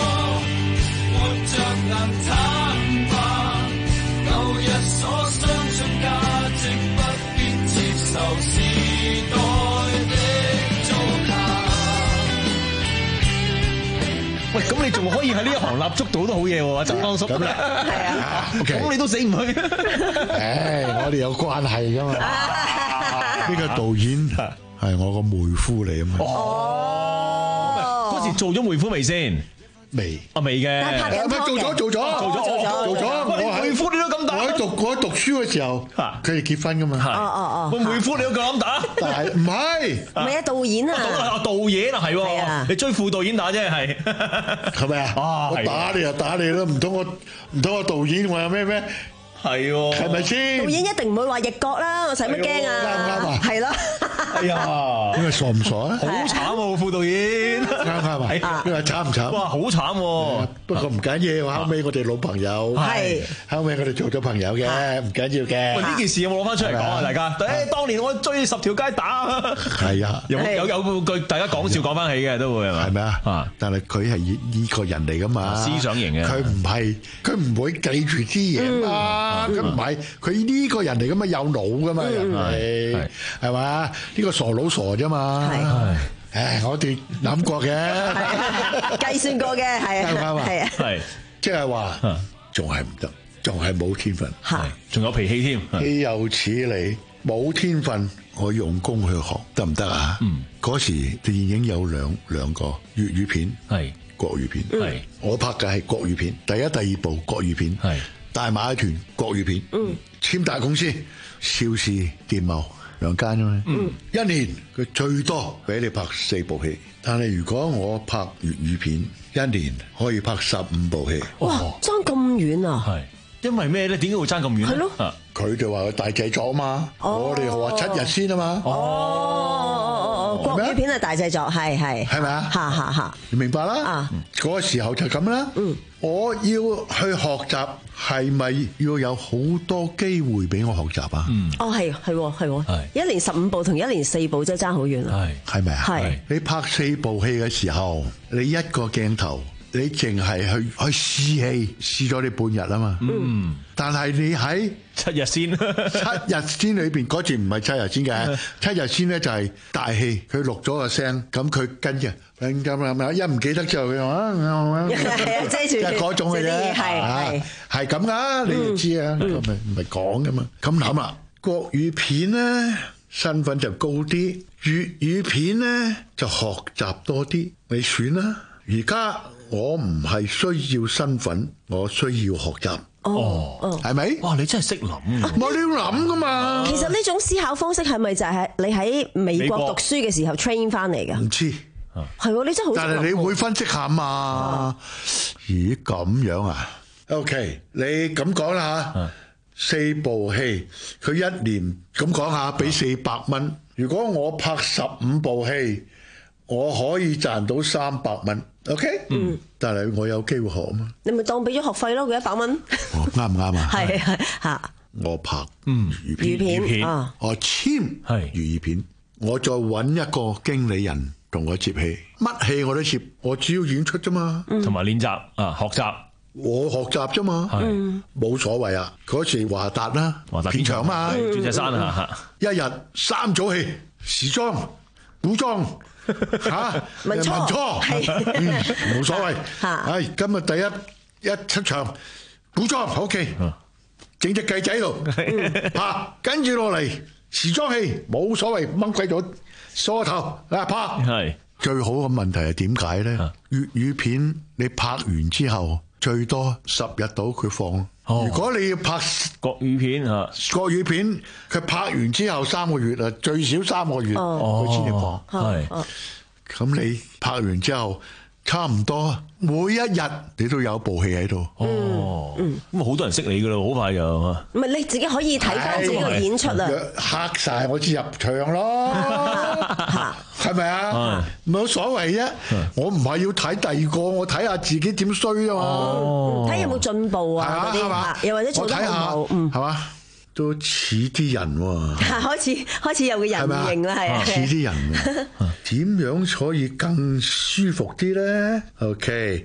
咁你仲可以喺呢一行立足到都好嘢喎，曾江叔。 咁啦， 係啊， 咁你都死唔去。 誒，我哋有關係噶嘛？呢個導演係我個妹夫嚟啊嘛。 哦，嗰時做咗妹夫未先？ 未啊，未嘅。 但係拍緊拖嘅。做咗，做咗，做咗，做咗，做咗。 我妹夫你都咁打。 我喺讀我喺讀書嘅時候，佢哋結婚噶嘛。 哦哦哦。 我妹夫你都咁打？ 但係唔係。 唔係啊，導演啊。 導演啊，係喎。你追副導演打啫，係。 係咪啊？我打你就打你咯，唔通我唔通我導演我有咩咩？ 係喎， 係咪先？ 導演一定唔會話逆角啦，我使乜驚啊？ 啱唔啱啊？ 係咯。 哎呀， 因為傻唔傻啊？ 好慘喎，副導演。 啱唔啱啊？因為慘唔慘？ 哇，好慘喎！ 不過唔緊要，後尾我哋老朋友， 係後尾我哋做咗朋友嘅，唔緊要嘅。 喂，呢件事有冇攞翻出嚟講啊？大家，誒，當年我追十條街打。 係啊， 有有有句大家講笑講翻起嘅都會係咪？ 係咪啊？但係佢係呢個人嚟噶嘛？ 思想型嘅， 佢唔係，佢唔會記住啲嘢嘛。佢唔係，佢呢個人嚟噶嘛，有腦噶嘛，人係係嘛？呢個傻佬傻啫嘛。唉，我哋諗過嘅， 計算過嘅，係啊，係啊， 係， 即係話仲係唔得，仲係冇天分， 係，仲有脾氣添。 豈有此理！冇天分，我用功去學得唔得啊？嗯，嗰時電影有兩兩個粵語片，係國語片，係我拍嘅係國語片，第一、第二部國語片，係大馬團國語片，嗯，簽大公司，邵氏電懋。兩間啫嘛，嗯，一年佢最多俾你拍四部戲，但係如果我拍粵語片，一年可以拍十五部戲。 哇，爭咁遠啊！ 係因為咩咧？點解會爭咁遠？ 係咯， 佢哋話佢大製作啊嘛，我哋話七日先啊嘛。 哦哦哦，國語片係大製作，係係係咪啊？ 嚇嚇嚇！ 你明白啦？啊，嗰個時候就咁啦。嗯，我要去學習。係咪要有好多機會俾我學習啊？嗯， 哦，係係係，係一年十五部同一年四部真係爭好遠啊！ 係係咪啊？係你拍四部戲嘅時候，你一個鏡頭，你淨係去去試戲，試咗你半日啊嘛。嗯，但係你喺七日先， 七日先裏邊嗰段唔係七日先嘅，七日先咧就係大戲，佢錄咗個聲，咁佢跟住。咁咁一唔記得就佢話， 遮住， 即係嗰種嘅啫， 係係咁噶，你就知啊，咁咪唔係講噶嘛。咁諗啦，國語片咧身份就高啲，粵語片咧就學習多啲，你選啦。而家我唔係需要身份，我需要學習。哦，係咪？ 哇！你真係識諗， 冇你要諗噶嘛。 其實呢種思考方式係咪就係你喺美國讀書嘅時候 train 翻嚟㗎？ 唔知。 係喎，你真係好。 但係你會分析下嘛？咦，咁樣啊 ？OK，你咁講啦嚇，四部戲佢一年咁講下，俾四百蚊。如果我拍十五部戲，我可以賺到三百蚊。OK，嗯，但係我有機會學啊嘛。 你咪當俾咗學費咯，佢一百蚊。 啱唔啱啊？ 係係嚇。 我拍嗯粵語片，我簽係粵語片，我再揾一個經理人。同我接戲，乜戲我都接，我只要演出啫嘛， 同埋練習啊，學習， 我學習啫嘛，冇所謂啊。嗰時華達啦，片場嘛， 鑽石山啊， 一日三組戲，時裝、古裝嚇， 文初， 冇所謂。係今日第一一出場古裝 ，OK， 整隻雞仔度拍，跟住落嚟時裝戲冇所謂，掹鬼咗。梳頭啊拍係最好嘅問題係點解咧？粵語片你拍完之後最多十日到佢放。如果你要拍國語片啊， 國語片佢拍完之後三個月啊，最少三個月佢先至放。係咁你拍完之後差唔多每一日你都有部戲喺度。 哦，咁好多人識你噶啦，好快就唔係你自己可以睇翻自己個演出啊， 黑晒我至入場咯，係咪啊？冇所謂啫，我唔係要睇第二個，我睇下自己點衰啊嘛， 睇有冇進步啊嗰啲，又或者做得好唔好，嗯， 係嘛？都似啲人喎， 開始開始有個人形啦，係啊， 似啲人，點樣可以更舒服啲咧 ？OK，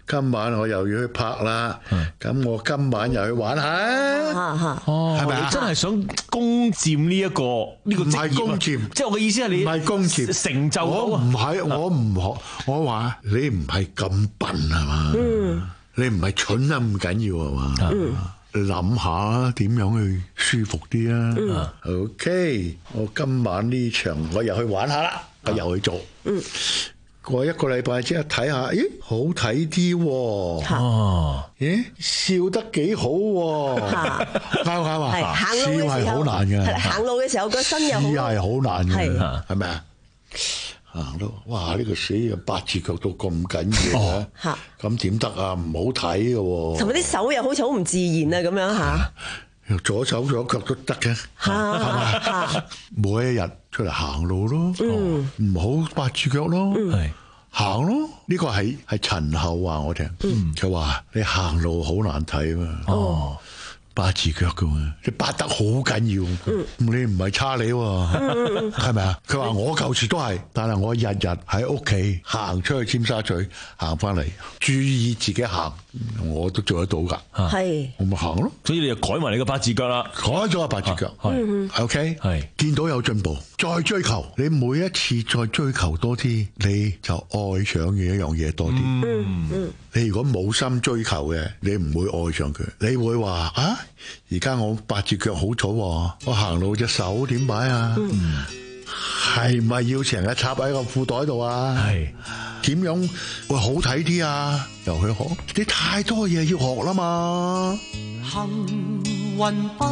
今晚我又要去拍啦，咁我今晚又去玩下， 哦， 係咪啊？ 你真係想攻佔呢一個呢個唔係攻佔， 即係我嘅意思係你唔係攻佔， 成就到我唔係，我唔學，我話你唔係咁笨係嘛？你唔係蠢得咁緊要係嘛？諗下點樣去舒服啲啊？OK，我今晚呢場我又去玩下啦，我又去做。過一個禮拜即刻睇下，咦，好睇啲喎！哦，咦，笑得幾好喎！啱唔啱啊？笑係好難嘅， 行路嘅時候個身又好， 笑係好難嘅，係咪啊？行到哇！呢個死嘅八字腳都咁緊要嘅，咁點得啊？唔好睇嘅喎， 同埋啲手又好似好唔自然啊咁樣嚇。 左手左腳都得嘅，係嘛？每一日出嚟行路咯，唔好八字腳咯，行咯。呢個係係陳厚話我聽，佢話你行路好難睇啊嘛。八字腳噶嘛，你八得好緊要，嗯、你唔係差你喎，係咪啊？佢話我舊時都係，但係我日日喺屋企行出去尖沙咀，行翻嚟，注意自己行，我都做得到噶。係，我咪行咯。 所以你就改埋你個八字腳啦， 改咗個八字腳。係 ，OK，係見到有進步，再追求，你每一次再追求多啲，你就愛上嘅一樣嘢多啲。嗯嗯，你如果冇心追求嘅，你唔會愛上佢，你會話啊？而家我八字腳好草，我行路隻手點擺啊？係咪、嗯、要成日插喺個褲袋度啊？係點樣會好睇啲啊？又去學，你太多嘢要學啦嘛。 幸運不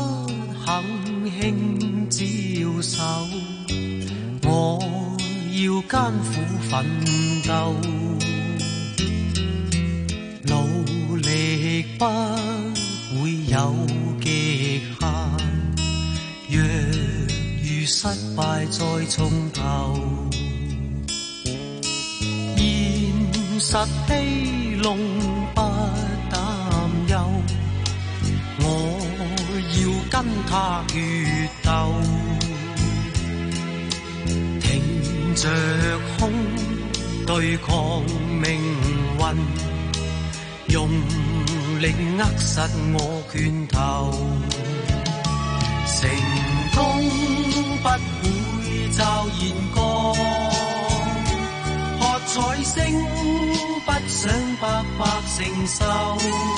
肯輕招手，我要艱苦奮鬥，努力不會有極限，若遇失敗再從頭，現實欺弄不擔憂，我要跟他決鬥，挺着胸對抗命運，用力握實我拳頭，成功不會驟然降，喝彩聲不想白白承受，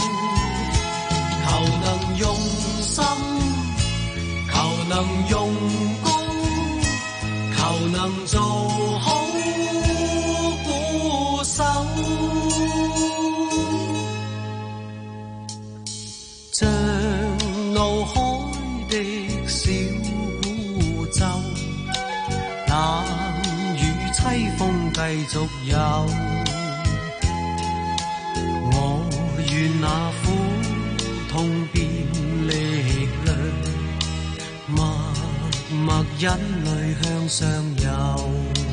求能用心，求能用功，求能做好鼓手。像怒海的小孤舟，冷雨凄風繼續有，我願那苦痛變力量，默默忍淚向上游。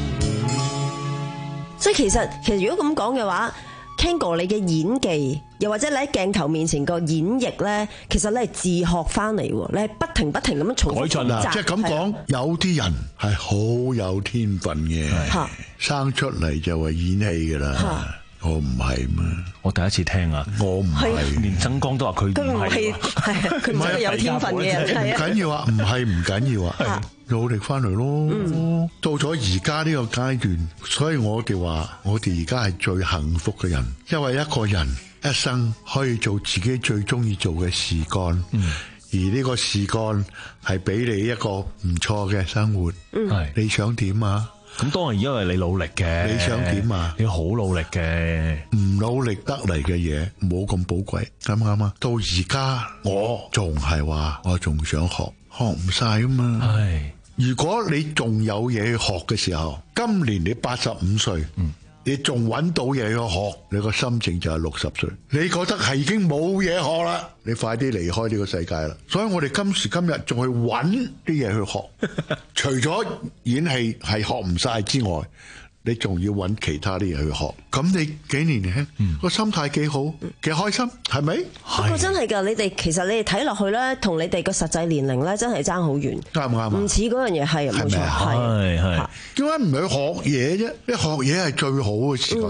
即係其實其實如果咁講嘅話，Ken 哥你嘅演技，又或者你喺鏡頭面前個演繹咧，其實你係自學翻嚟喎，你係不停不停咁樣重複練習。 即係咁講，有啲人係好有天分嘅，生出嚟就係演戲㗎啦。我唔係嘛， 我第一次聽啊，我唔係，連曾江都話佢唔係， 佢唔係有天分嘅人。 唔緊要啊，唔係唔緊要啊，努力翻嚟咯。嗯、到咗而家呢個階段，所以我哋話我哋而家係最幸福嘅人，因為一個人一生可以做自己最中意做嘅事幹，嗯、而呢個事幹係俾你一個唔錯嘅生活。嗯、你想點啊？ 咁當然因為你努力嘅， 你想點啊？ 你好努力嘅， 唔努力得嚟嘅嘢冇咁寶貴，啱唔啱啊？到而家我仲係話，我仲想學，學唔晒啊嘛。係，如果你仲有嘢去學嘅時候，今年你八十五歲，嗯，你仲揾到嘢去學，你個心情就係六十歲。你覺得係已經冇嘢學啦，你快啲離開呢個世界啦。所以我哋今時今日仲去揾啲嘢去學，除咗演戲係學唔晒之外，你仲要揾其他啲嘢去學。咁你幾年輕，個、嗯、心態幾好，幾開心，係咪？ 不過真係㗎，你哋其實你哋睇落去咧，同你哋個實際年齡咧，真係爭好遠。 啱唔啱啊？ 唔似嗰樣嘢係冇錯， 係係。點解唔去學嘢啫？你學嘢係最好嘅時間。嗯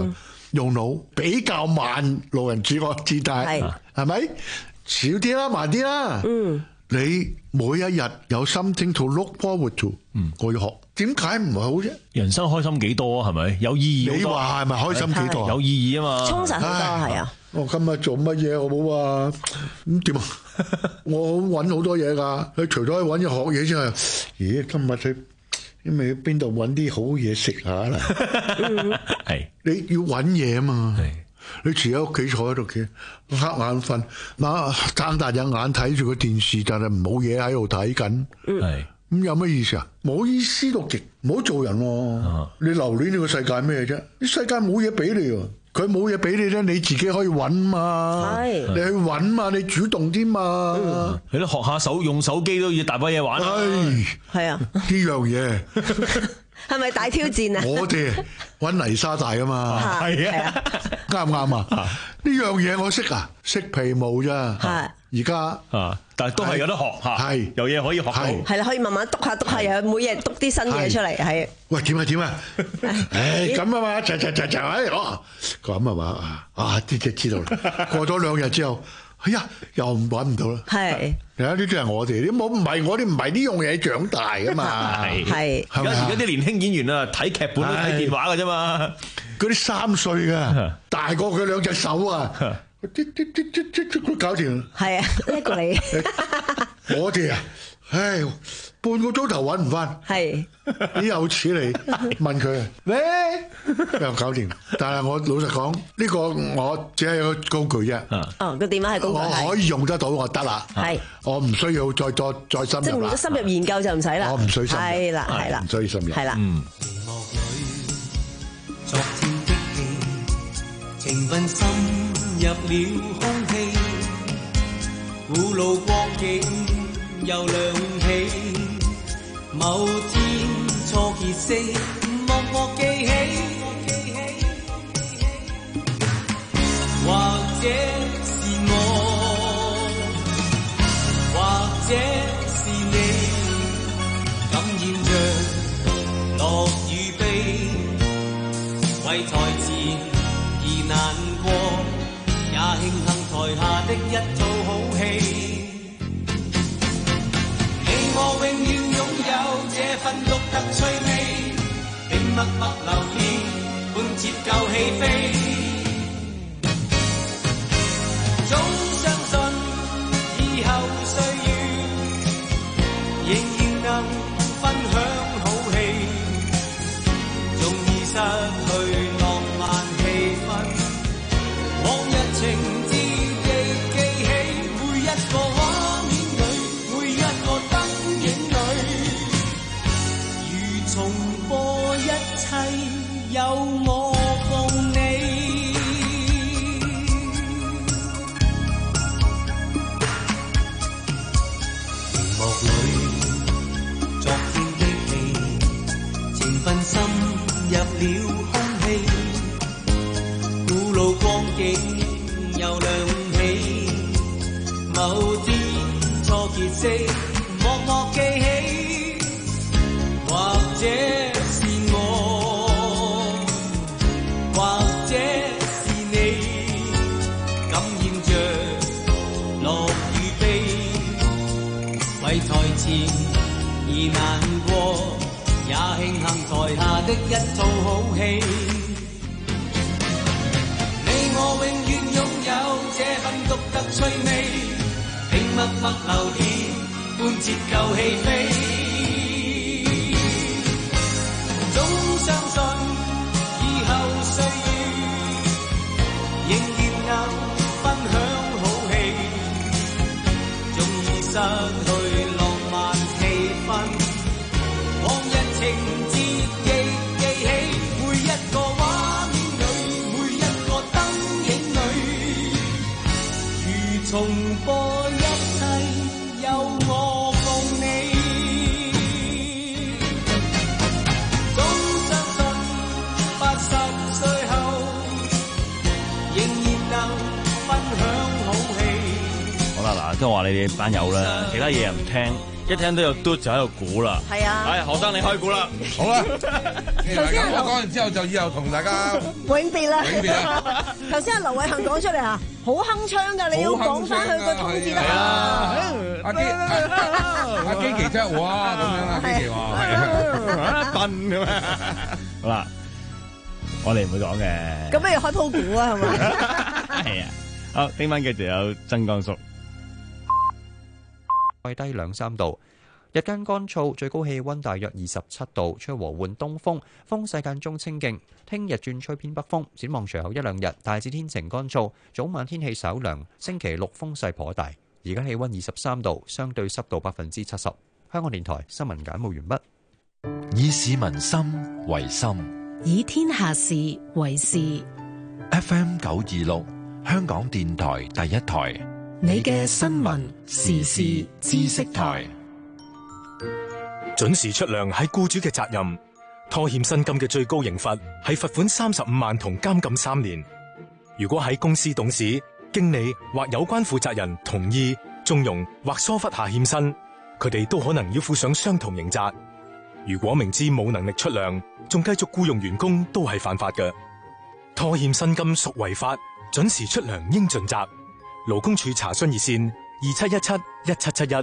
用腦，比較慢路人主角姿態，係咪少啲啦，慢啲啦？嗯，你每一日有 something to look forward to，嗯，我要學，點解唔好啫？ 人生開心幾多係咪？有意義。 你話係咪開心幾多？ 有意義啊嘛， 充實好多係啊。 我今日做乜嘢？我冇話咁點啊？我揾好多嘢㗎。佢除咗揾嘢學嘢之外，咦？今日去因為邊度揾啲好嘢食下啦？係你要揾嘢啊嘛。你遲喺屋企坐喺度企，瞌眼瞓，嗱睜大隻眼睇住個電視，但係冇嘢喺度睇緊。係咁有乜意思啊？冇意思到極，唔好做人喎。你留戀呢個世界咩啫？啲世界冇嘢俾你喎。佢冇嘢俾你咧，你自己可以揾嘛，你去揾嘛，你主動啲嘛。 係咯，學下手用手機都要大把嘢玩。 係啊， 呢樣嘢係咪大挑戰啊？ 我哋揾泥沙大啊嘛， 係啊， 啱唔啱啊？呢樣嘢我識啊，識皮毛咋。而家啊，但係都係有得學嚇，係有嘢可以學到， 係啦，可以慢慢篤下篤下，又每日篤啲新嘢出嚟，係。 喂，點啊點啊？誒咁啊嘛，就就就就誒哦，咁啊嘛啊啲嘅知道啦。過咗兩日之後，哎呀又揾唔到啦。係，而家呢啲係我哋啲冇唔係我哋唔係呢樣嘢長大噶嘛。係係。而家而家啲年輕演員啊，睇劇本都睇電話㗎啫嘛。 嗰啲三歲嘅大過佢兩隻手啊！啲啲啲啲啲啲搞掂， 係啊，叻過你。 我哋啊，唉，半個鐘頭揾唔翻，係你有錢嚟問佢，喂，又搞掂。但係我老實講，呢個我只係一個工具啫。 哦，個電話係工具， 我可以用得到，我得啦。係，我唔需要再再再深入啦。 即係如果深入研究就唔使啦。 我唔需深入， 係啦係啦， 唔需要深入。 係啦。 嗯。 情分深入了空氣，古老光景又亮起。某天初結識，默默記起，或者是我，或者是你，感染着樂與悲，為台前而難過，也慶幸台下的一套好戲。你我永遠擁有這份獨特趣味，並默默留戀，半截舊戲飛。總相信以後歲月，仍然能分享好戲，縱已失去浪漫氣氛，往日情節亦記起，每一個畫面裏，每一個燈影裏，如重播一切，有我共你。屏幕裏，昨天的戲，情分深入了空氣。古老光景又亮起，某天初結識，默默記起，或者是我，或者是你，感染着樂與悲，為台前而難過，也慶幸台下的一套好戲。我永遠擁有這份獨特趣味，並默默留戀，半截舊戲飛。總相信以後歲月，仍然能分享好戲，縱已失去浪漫氣氛，往日情節亦記起，每一個畫面裏，每一個燈影裏，如重播一切，有我共你。總相信八十歲後，仍然能分享好戲。 好啦，嗱，都話你哋班友啦，其他嘢又唔聽。 一聽到有嘟就喺度估啦。 係啊， 係何生你開估啦。 好啦，我講完之後就以後同大家永別啦。 永別啦。 頭先阿劉偉恒講出嚟啊，好鏗鏘㗎，你要講翻佢個通至得啊。 阿基阿基奇真係哇咁樣啊，基奇話係啊， 燉咁啊。好啦，我哋唔會講嘅。 咁不如開鋪估啊，係咪？ 係啊。好，聽晚繼續有曾江叔。 低兩三度，日間乾燥，最高氣溫大約二十七度，吹和緩東風，風勢間中清勁。聽日轉吹偏北風，展望隨後一兩日大致天晴乾燥，早晚天氣稍涼。星期六風勢頗大。而家氣溫二十三度，相對濕度百分之七十。香港電台新聞簡報完畢。 以市民心為心， 以天下事為事。 F M 九二六，香港電台第一台。 你嘅新聞時事知識台。 準時出糧係僱主嘅責任，拖欠薪金嘅最高刑罰係罰款三十五萬同監禁三年。如果喺公司董事、經理或有關負責人同意、縱容或疏忽下欠薪，佢哋都可能要負上相同刑責。如果明知冇能力出糧，仲繼續僱用員工，都係犯法嘅。拖欠薪金屬違法，準時出糧應盡責。勞工處查詢熱線二七一七一七七一。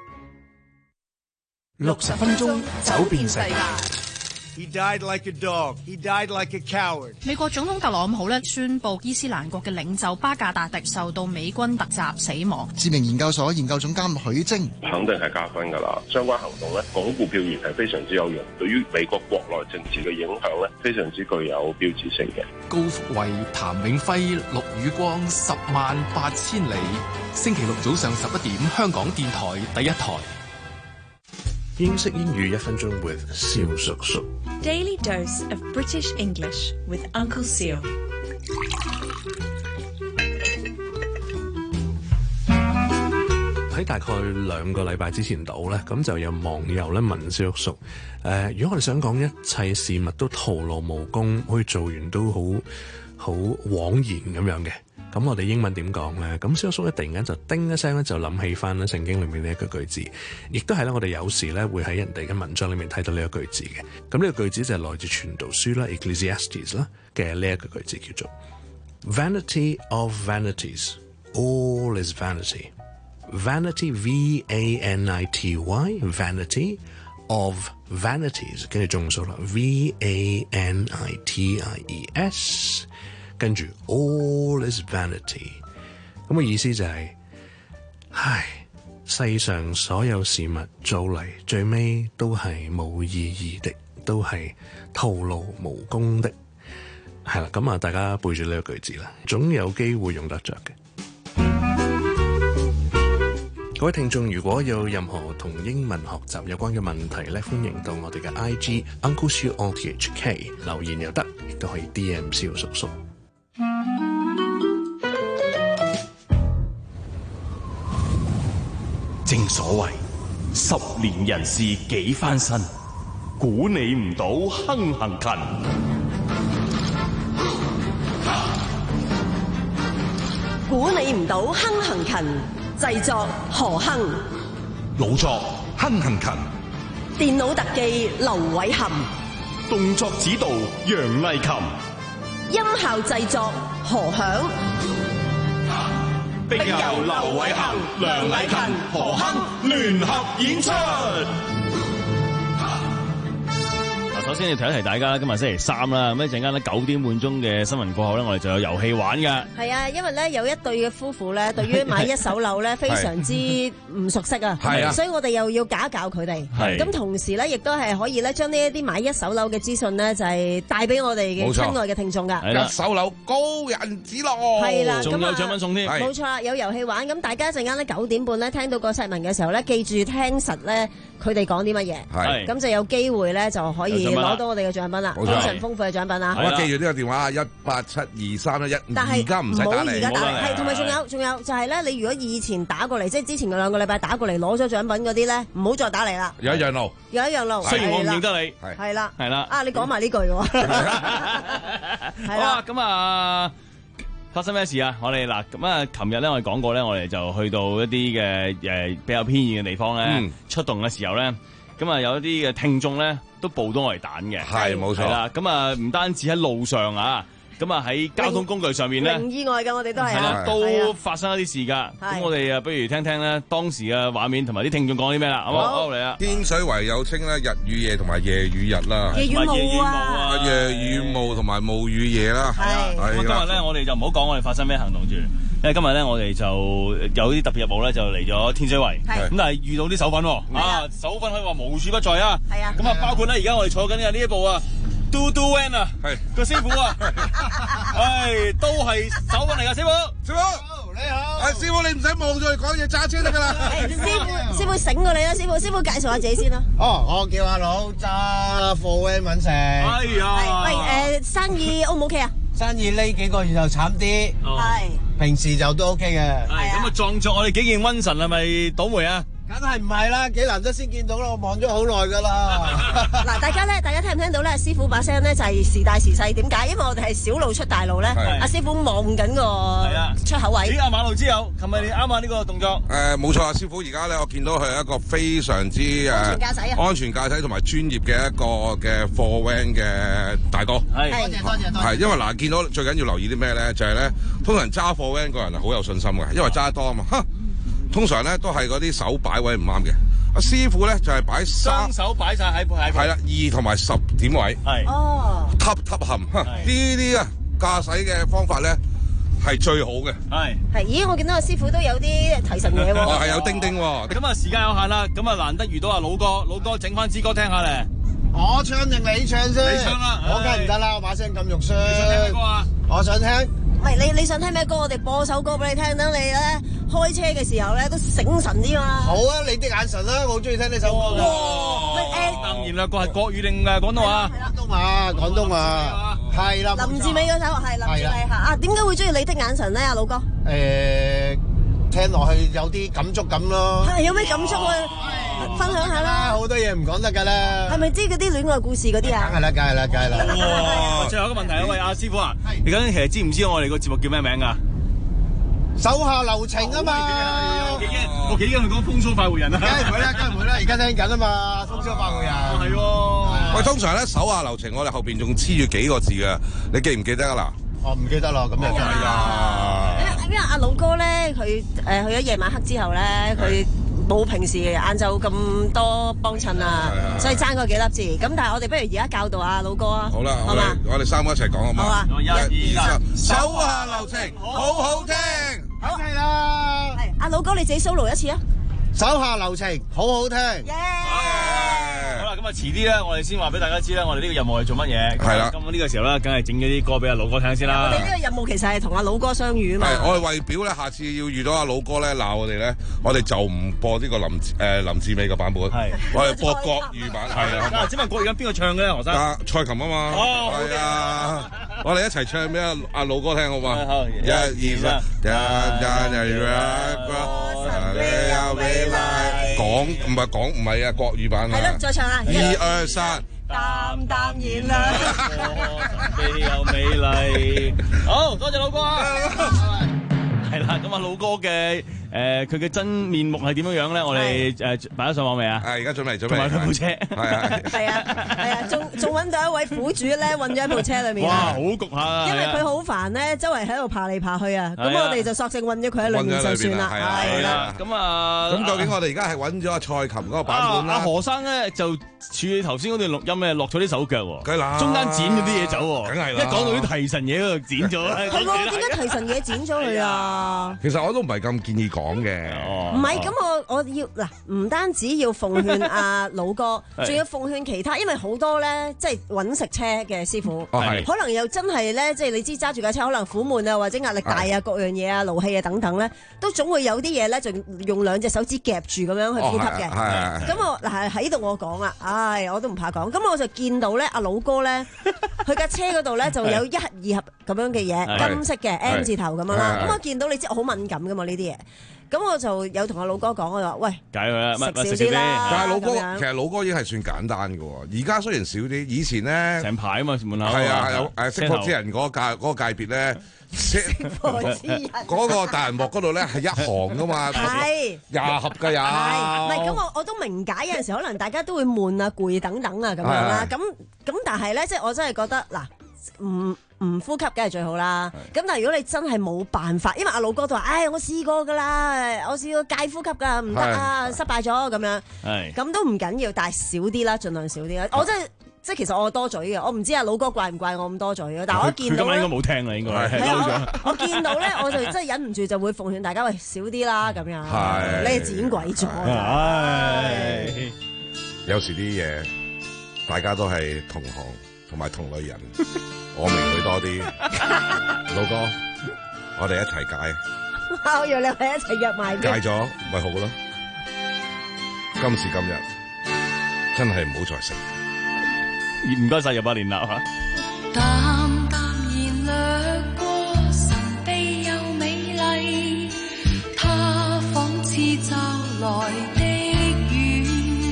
六十分鐘走遍世界。 He died like a dog. He died like a coward. 美國總統特朗普咧宣布伊斯蘭國嘅領袖巴格達迪受到美軍突襲死亡。 知名研究所研究總監許晶肯定係加分㗎啦，相關行動咧鞏固票源係非常之有用，對於美國國內政治嘅影響咧非常之具有標誌性嘅。 高福慧、譚永輝、陸宇光，十萬八千里。星期六早上十一點，香港電台第一台。 英式英語一分鐘 with 蕭叔叔。 Daily dose of British English with Uncle Seal。 喺大概兩個禮拜之前度咧，咁就有網友咧問蕭叔叔，誒、呃，如果我哋想講一切事物都徒勞無功，可以做完都好好枉然咁樣嘅，咁我哋英文點講咧？咁蕭叔叔咧突然間就叮一聲咧，就諗起翻咧聖經裏面呢一個句子，亦都係咧我哋有時咧會喺人哋嘅文章裏面睇到呢一個句子嘅。咁呢個句子就係來自傳道書啦 Ecclesiastes 啦嘅呢一個句子，叫做 Vanity of vanities, all is vanity. Vanity, V A N I T Y, vanity of vanities， 跟住眾數啦 V A N I T I E S， 跟住 all is vanity。 咁嘅意思就係、是、唉，世上所有事物做嚟最尾都係冇意義的，都係徒勞無功的。係啦，咁啊大家背住呢個句子啦，總有機會用得着嘅。各位聽眾，如果有任何同英文學習有關嘅問題咧，歡迎到我哋嘅 I G Uncle Siu O T H K 留言又得，亦都可以 D M 蕭叔叔。 正所謂十年人事幾番新，估你唔到亨行勤。 估你唔到亨行勤。製作何亨， 老作亨行勤， 電腦特技劉偉含， 動作指導楊麗琴， 音效製作何響， 並由劉偉含、梁麗琴、何亨聯合演出。 首先要提一提大家，今日星期三啦，咁一陣間咧九點半鐘嘅新聞過後咧，我哋就有遊戲玩㗎。 係啊，因為咧有一對嘅夫婦咧，對於買一手樓咧非常之唔熟悉啊，所以我哋又要教一教佢哋。咁同時咧，亦都係可以咧將呢一啲買一手樓嘅資訊咧，就係帶俾我哋嘅親愛嘅聽眾㗎。 一手樓高人指路， 係啦， 仲有獎品送添。 冇錯啦，有遊戲玩。咁大家一陣間咧九點半咧聽到個細文嘅時候咧，記住聽實咧佢哋講啲乜嘢，咁就有機會咧就可以攞到我哋嘅獎品啦，非常豐富嘅獎品啊！ 我記住呢個電話一八七二三一一，而家唔使打嚟， 而家打嚟，係同埋仲有仲有就係咧，你如果以前打過嚟，即係之前嘅兩個禮拜打過嚟攞咗獎品嗰啲咧，唔好再打嚟啦。 有一樣路， 有一樣路， 雖然我唔認得你， 係啦， 係啦， 啊你講埋呢句喎， 好啦，咁啊。 發生咩事啊？我哋嗱咁啊，琴日咧我哋講過咧，我哋就去到一啲嘅誒比較偏遠嘅地方咧，嗯、出動嘅時候咧，咁啊有一啲嘅聽眾咧都報到我哋蛋嘅， 係冇錯啦。咁啊唔單止喺路上啊。咁啊喺交通工具上面咧， 零意外嘅我哋都係啊， 都發生一啲事噶。咁我哋啊，不如聽聽咧當時嘅畫面同埋啲聽眾講啲咩啦，好唔好？嚟啊！ 天水圍有稱咧日與夜同埋夜與日啦， 夜與霧啊， 夜與霧同埋霧與夜啦。 係。咁今日咧，我哋就唔好講我哋發生咩行動住，因為今日咧我哋就有啲特別任務咧，就嚟咗天水圍。係。咁但係遇到啲手粉喎，啊手粉可以話無處不在啊。係啊。咁啊，包括咧而家我哋坐緊嘅呢一部啊。嘟嘟 van 啊，係個師傅啊，係都係手份嚟噶，師傅，師傅你好，誒師傅你唔使望住嚟講嘢，揸車得噶啦。 師傅師傅醒過你啦，師傅師傅介紹下自己先啦。 哦，我叫阿佬揸貨 van 揾食。哎呀，喂誒生意 O 唔 OK 啊？ 生意呢幾個月就慘啲，係平時就都 OK 嘅。 係咁啊，撞咗我哋幾件瘟神係咪倒霉啊？ 梗係唔係啦，幾難得先見到啦，我望咗好耐噶啦。 嗱，大家咧，大家聽唔聽到咧？師傅把聲咧就係時大時細，點解？因為我哋係小路出大路咧，阿師傅望緊個出口位。 咦，阿馬路之友，琴日你啱啊呢個動作？ 誒，冇錯啊，師傅而家咧，我見到佢係一個非常之誒安全駕駛啊， 安全駕駛同埋專業嘅一個嘅貨 van 嘅大哥。 係，多謝多謝多謝。 係，因為嗱，見到最緊要留意啲咩咧？就係咧，通常揸貨 van 個人係好有信心嘅，因為揸得多啊嘛。通常咧都係嗰啲手擺位唔啱嘅，阿師傅咧就係擺雙手擺晒喺喺係啦，二同埋十點位， 係哦， 揼揼冚，呢啲啊駕駛嘅方法咧係最好嘅， 係係，咦我見到阿師傅都有啲提神嘢喎， 哦係有叮叮喎， 咁啊時間有限啦，咁啊難得遇到阿老哥，老哥整翻支歌聽下咧， 我唱定你唱先？ 你唱啦， 我梗係唔得啦，我把聲咁肉酸。 你想聽咩歌啊？ 我想聽。 唔係你你想聽咩歌？我哋播首歌俾你聽，等你咧開車嘅時候咧都醒神啲嘛。 好啊，你的眼神啦，我好中意聽呢首歌㗎。 哇！ 當然啦，個係國語定誒廣東話？ 廣東話，廣東話。係啦。 林志美嗰首係林志美嚇啊！點解會中意你的眼神咧？阿老哥。 誒，聽落去有啲感觸咁咯。 係有咩感觸啊？分享下啦。 好多嘢唔講得㗎啦。 係咪知嗰啲戀愛故事嗰啲啊？ 梗係啦，梗係啦，梗係啦。 哇！最後一個問題啊，喂，阿師傅啊，你咁其實知唔知我哋個節目叫咩名㗎？ 手下留情啊嘛！ 我幾驚，我幾驚佢講風騷快活人啊！ 梗係唔會啦，梗係唔會啦，而家聽緊啊嘛，風騷快活人。 係喎。 喂，通常咧手下留情，我哋後邊仲黐住幾個字嘅，你記唔記得啊嗱？ 我唔記得啦，咁就係啦。 因為阿老哥咧，佢誒去咗夜晚黑之後咧，佢冇平時晏晝咁多幫襯啊，所以爭嗰幾粒字。咁但係我哋不如而家教導阿老哥啊。 好啦，好嘛，我哋三個一齊講好嘛？ 好啊， 一、二、三，手下留情，好好聽。 好係啦。 係阿老哥，你自己 solo 一次啊！ 手下留情，好好聽。 好啦，咁啊遲啲咧，我哋先話俾大家知啦，我哋呢個任務係做乜嘢？係啦，咁呢個時候咧，梗係整咗啲歌俾阿老哥聽先啦。 我哋呢個任務其實係同阿老哥相遇啊嘛。 係，我哋為表咧，下次要遇到阿老哥咧鬧我哋咧，我哋就唔播呢個林誒林志美嘅版本，係我哋播國語版。係啊， 請問國語版邊個唱嘅咧，何生？ 阿蔡琴啊嘛。哦，係啊，我哋一齊唱俾阿阿老哥聽好嘛？好，一、二、三，講唔係講唔係啊，國語版啊。 係咯，再唱啊！ 一二三， 淡淡然啦， 美又美麗。好多謝老哥啊！係啦，咁啊老哥嘅誒佢嘅真面目係點樣樣咧？我哋誒擺咗上網未啊？ 係而家準備準備。 同埋佢部車。係啊係啊係啊，仲仲揾到一位苦主咧，韞咗喺部車裏面。 哇，好焗下啊！ 因為佢好煩咧，周圍喺度爬嚟爬去啊，咁我哋就索性韞咗佢喺裏面就算啦。 係啦，咁啊， 咁究竟我哋而家係揾咗阿蔡琴嗰個版本啦。 阿何生咧就處理頭先嗰段錄音咧，落咗啲手腳喎。 梗係啦， 中間剪咗啲嘢走喎。 梗係啦， 一講到啲提神嘢嗰度剪咗。 係喎，點解提神嘢剪咗佢啊？ 其實我都唔係咁建議講嘅。 唔係，咁我我要嗱，唔單止要奉勸阿老哥，仲要奉勸其他，因為好多咧，即係揾食車嘅師傅，可能又真係咧，即係你知揸住架車可能苦悶啊，或者壓力大啊，各樣嘢啊，勞氣啊等等咧，都總會有啲嘢咧，就用兩隻手指夾住咁樣去呼吸嘅。咁我嗱喺度我講啊，唉，我都唔怕講。咁我就見到咧，阿老哥咧，佢架車嗰度咧就有一盒二盒咁樣嘅嘢，金色嘅 M 字頭咁樣啦。咁我見到你知我好敏感噶嘛呢啲嘢。 咁我就有同阿老哥講，我話喂， 解佢啦， 食少啲啦。 但係老哥其實老哥已經係算簡單嘅喎，而家雖然少啲，以前咧成排啊嘛門口。 係啊，有誒識貨之人嗰個界嗰個界別咧。嗰個大銀幕嗰度咧係一行噶嘛， 係廿盒嘅有。 唔係咁，我我都明解，有陣時可能大家都會悶啊、攰等等啊咁樣啦。咁咁但係咧，即係我真係覺得嗱，唔唔呼吸梗係最好啦。咁但係如果你真係冇辦法，因為阿老哥都話：，唉，我試過㗎啦，我試過戒呼吸㗎，唔得啊，失敗咗咁樣。係咁都唔緊要，但係少啲啦，盡量少啲啦。我真係。即係其實我多嘴嘅，我唔知阿老哥怪唔怪我咁多嘴嘅，但係我見到咧，佢今晚應該冇聽啦，應該係嬲咗。我見到咧，我就真係忍唔住就會奉勸大家，喂，少啲啦咁樣。係你係剪鬼咗。係有時啲嘢大家都係同行同埋同類人，我明佢多啲。老哥，我哋一齊戒。 我以為你係一齊約埋。戒咗咪好咯。今時今日真係唔好再食。 唔該晒，入八年啦嚇。 淡淡然掠過，神秘又美麗，它仿似驟來的雨，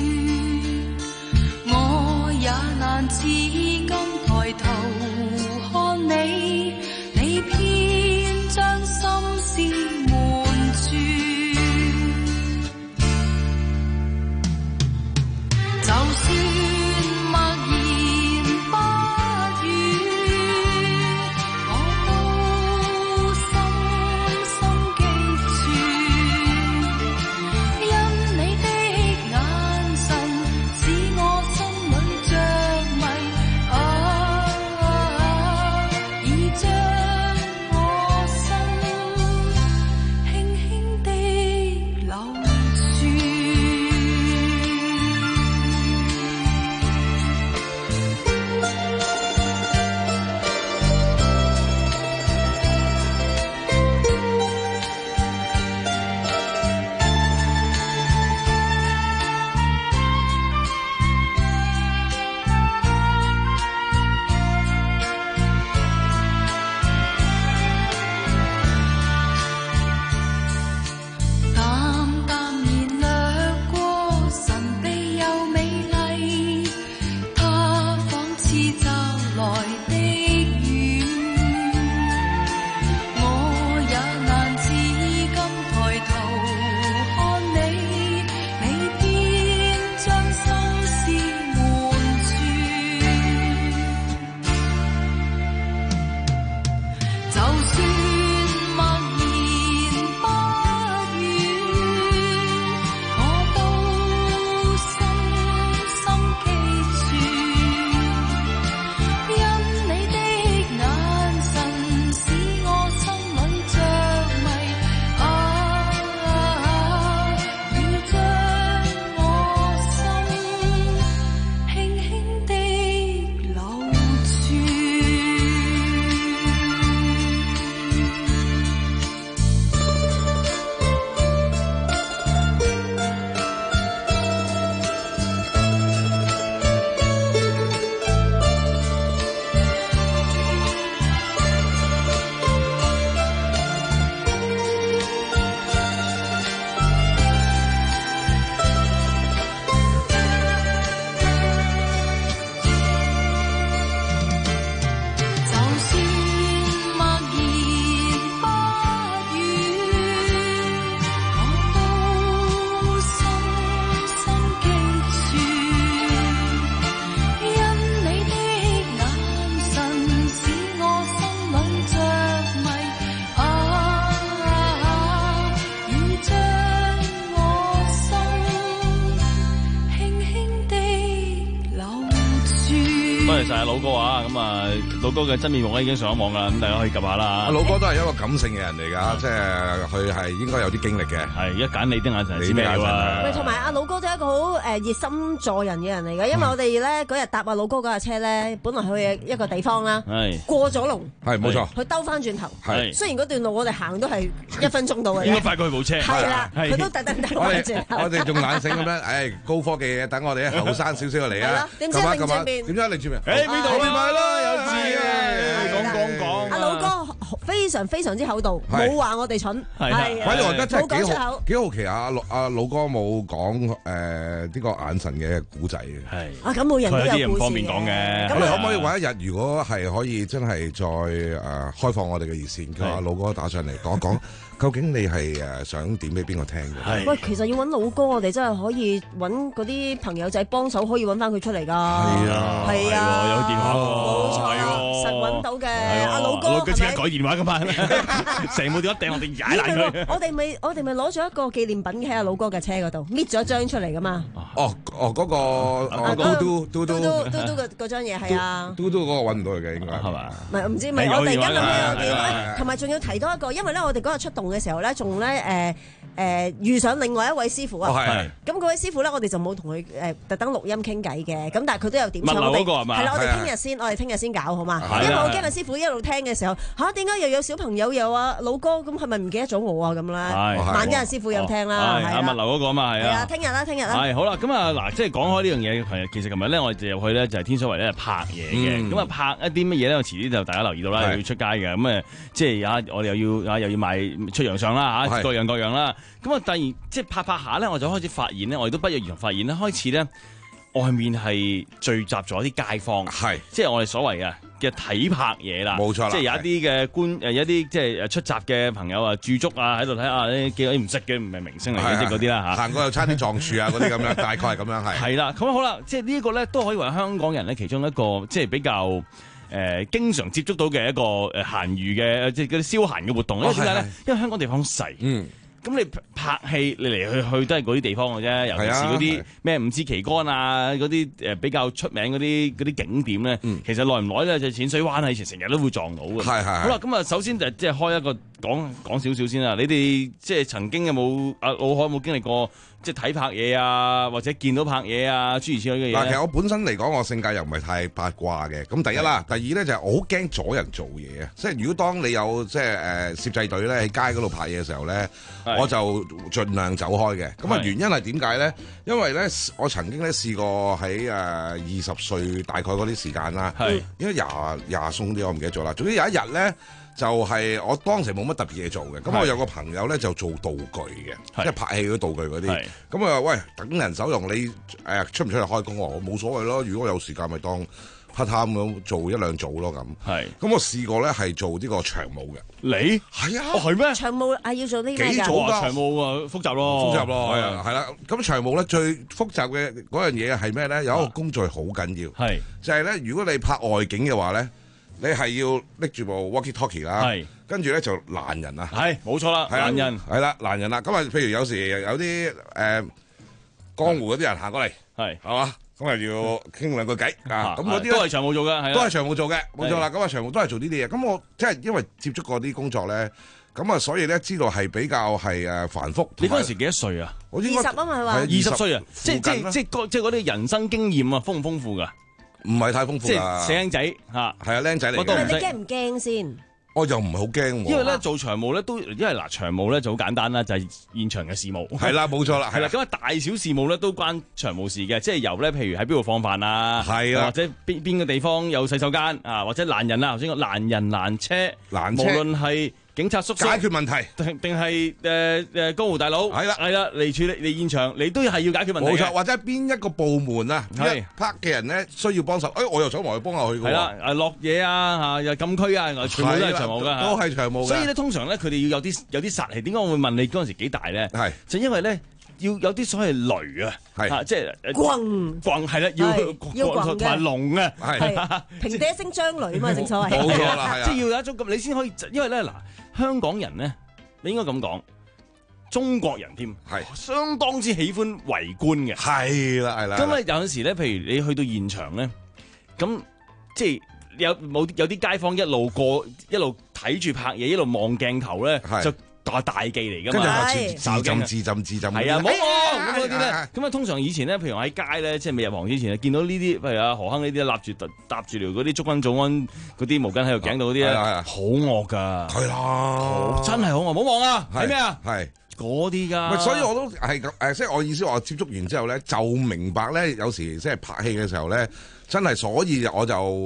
我也難自禁抬頭看你，你偏將心思瞞住，就算老哥啊，咁啊，老哥嘅真面目咧已經上咗網啦，咁大家可以及下啦。 阿老哥都係一個感性嘅人嚟㗎，即係佢係應該有啲經歷嘅。係一揀你啲眼神知咩啦。 喂，同埋阿老哥都係一個好誒熱心助人嘅人嚟㗎，因為我哋咧嗰日搭阿老哥嗰架車咧，本來去一個地方啦，過咗龍， 係冇錯， 佢兜翻轉頭， 係雖然嗰段路我哋行都係一分鐘到嘅， 應該快過佢部車。 係啦，佢都特登兜翻轉頭。 我哋仲懶醒咁樣，誒高科技嘅，等我哋後生少少嘅嚟啊！ 點知擰轉面？ 點解擰轉面？ 誒邊度去買啦？有字啊！講講講。 阿老哥非常非常之厚道，冇話我哋蠢，係反正我覺得真係幾冇講出口。 好幾好奇啊！阿老阿老哥冇講誒呢個眼神嘅古仔嘅， 係啊咁每人都有故事嘅。 佢有啲嘢唔方便講嘅。 咁你可唔可以揾一日，如果係可以真係再誒開放我哋嘅熱線，叫阿老哥打上嚟講一講，究竟你係誒想點俾邊個聽嘅？ 喂，其實要揾老哥，我哋真係可以揾嗰啲朋友仔幫手，可以揾翻佢出嚟㗎。係啊， 係啊， 有電話喎， 冇錯，實揾到嘅。阿老哥， 佢即刻改電話㗎嘛，成部電話掟我哋踩爛佢。 我哋咪我哋咪攞咗一個紀念品喺阿老哥嘅車嗰度，搣咗張出嚟㗎嘛。 哦哦，嗰個嘟嘟嘟嘟嘟嘟嘟嗰張嘢係啊， 嘟嘟嗰個揾唔到佢嘅應該係嘛？ 唔係唔知，唔係我突然間諗起有啲，同埋仲要提多一個，因為咧我哋嗰日出動嘅時候咧，仲咧誒誒遇上另外一位師傅啊。咁嗰位師傅咧，我哋就冇同佢誒特登錄音傾偈嘅，咁但係佢都有點唱。我哋係啦，我哋聽日先，我哋聽日先搞好嘛。因為我驚阿師傅一路聽嘅時候，嚇點解又有小朋友又啊老哥，咁係咪唔記得咗我啊咁咧？萬一阿師傅有聽啦，係啊物流嗰個啊嘛，係啊。 係啊，聽日啦，聽日啦。 係好啦，咁啊嗱，即係講開呢樣嘢，其實琴日咧我哋入去咧就係天水圍咧拍嘢嘅，咁啊拍一啲乜嘢咧？我遲啲就大家留意到啦，要出街嘅，咁啊即係啊我哋又要啊又要賣出洋相啦嚇，各樣各樣啦。咁啊突然即係拍拍下咧，我就開始發現咧，我哋都不約而同發現咧，開始咧外面係聚集咗啲街坊，係即係我哋所謂啊嘅睇拍嘢啦，冇錯啦，即係有一啲嘅觀誒，有一啲即係誒出閘嘅朋友啊駐足啊喺度睇下呢幾個唔識嘅唔係明星嚟嘅即係嗰啲啦嚇，行過又差啲撞樹啊嗰啲咁樣，大概係咁樣係。係啦，咁好啦，即係呢一個咧都可以話香港人咧其中一個即係比較誒、呃、經常接觸到嘅一個誒閒餘嘅即係嗰啲消閒嘅活動，因為點解咧？因為香港地方細。嗯。咁你拍戲，你嚟去去都係嗰啲地方嘅啫，尤其是嗰啲咩五支旗杆啊，嗰啲誒比較出名嗰啲嗰啲景點咧，嗯、其實耐唔耐咧就淺水灣啊，以前成日都會撞到嘅。係係。好啦，咁啊，首先就即係開一個講講少少先啦。你哋即係曾經有冇阿老海有冇經歷過即係睇拍嘢啊，或者見到拍嘢啊，諸如此類嘅嘢？ 嗱，其實我本身嚟講，我性格又唔係太八卦嘅。咁第一啦，第二咧就係我好驚阻人做嘢啊！即係如果當你有即係誒攝製隊咧喺街嗰度拍嘢嘅時候咧，我就盡量走開嘅。咁啊原因係點解咧？因為咧我曾經咧試過喺誒二十歲大概嗰啲時間啦，因為廿廿鬆啲我唔記得咗啦。總之有一日咧。就係我當時冇乜特別嘢做嘅，咁我有個朋友咧就做道具嘅，即係拍戲嗰啲道具嗰啲。咁啊喂，等人手用你誒出唔出嚟開工？我冇所謂咯，如果我有時間咪當 part time 咁做一兩組咯咁。係。咁我試過咧係做呢個長務嘅。你係啊？哦係咩？長務啊要做呢啲咩㗎？幾組㗎？長務啊複雜咯。複雜咯。係啊係啦。咁長務咧最複雜嘅嗰樣嘢係咩咧？有一個工序好緊要。係。就係咧，如果你拍外景嘅話咧。你係要拎住部 walkie talkie 啦，跟住咧就攔人啊，係冇錯啦，攔人係啦，攔人啦。咁啊，譬如有時有啲誒、呃、江湖嗰啲人行過嚟，係係嘛，咁啊要傾兩句偈啊。咁嗰啲都係長務做嘅，都係長務做嘅，冇錯啦。咁啊長務都係做呢啲嘢。咁我即係因為接觸過啲工作咧，咁啊所以咧知道係比較係誒繁複。你嗰陣時幾多歲啊？二十啊嘛係嘛？二十歲啊，即係即係即係即係嗰啲人生經驗啊，豐唔豐富㗎？唔係太豐富，即係死僆仔嚇，係啊僆仔嚟嘅。但係你驚唔驚先？我又唔係好驚喎。因為咧做長務咧都，因為嗱長務咧就好簡單啦，就係現場嘅事務。係啦，冇錯啦，係啦。咁啊大小事務咧都關長務事嘅，即係由咧譬如喺邊度放飯啊，係啊，或者邊邊個地方有洗手間啊，或者攔人啊，頭先講攔人攔車，攔車，無論係警察叔叔解決問題，定定係誒誒江湖大佬，係啦係啦嚟處理嚟現場，你都係要解決問題。冇錯，或者邊一個部門啊，係拍嘅人咧需要幫手，誒我又想埋去幫下佢嘅喎。係啦，誒落嘢啊嚇，又禁區啊，全部都係長務㗎，都係長務。所以咧通常咧佢哋要有啲有啲殺氣。點解我會問你嗰陣時幾大咧？係就因為咧要有啲所謂雷啊，係即係轟轟係啦，要要同埋龍啊，係平地一聲張雷啊嘛，正所謂。冇錯啦，係啊，即係要有一種咁，你先可以，因為咧嗱。香港人咧，你應該咁講，中國人添，係相當之喜歡圍觀嘅，係啦係啦。咁啊有陣時咧，譬如你去到現場咧，咁即係有冇有啲街坊一路過一路睇住拍嘢，一路望鏡頭咧，就大大忌嚟噶嘛，自浸自浸自浸，係啊，冇咁嗰啲咧。咁啊，通常以前咧，譬如我喺街咧，即係未入行之前，見到呢啲，譬如阿何亨呢啲立住搭住條嗰啲祝君早安嗰啲毛巾喺度頸度嗰啲咧，好惡噶，係啦，真係好惡，唔好望啊，係咩啊？係嗰啲噶。所以我都係誒，即係我意思，我接觸完之後咧，就明白咧，有時即係拍戲嘅時候咧，真係，所以我就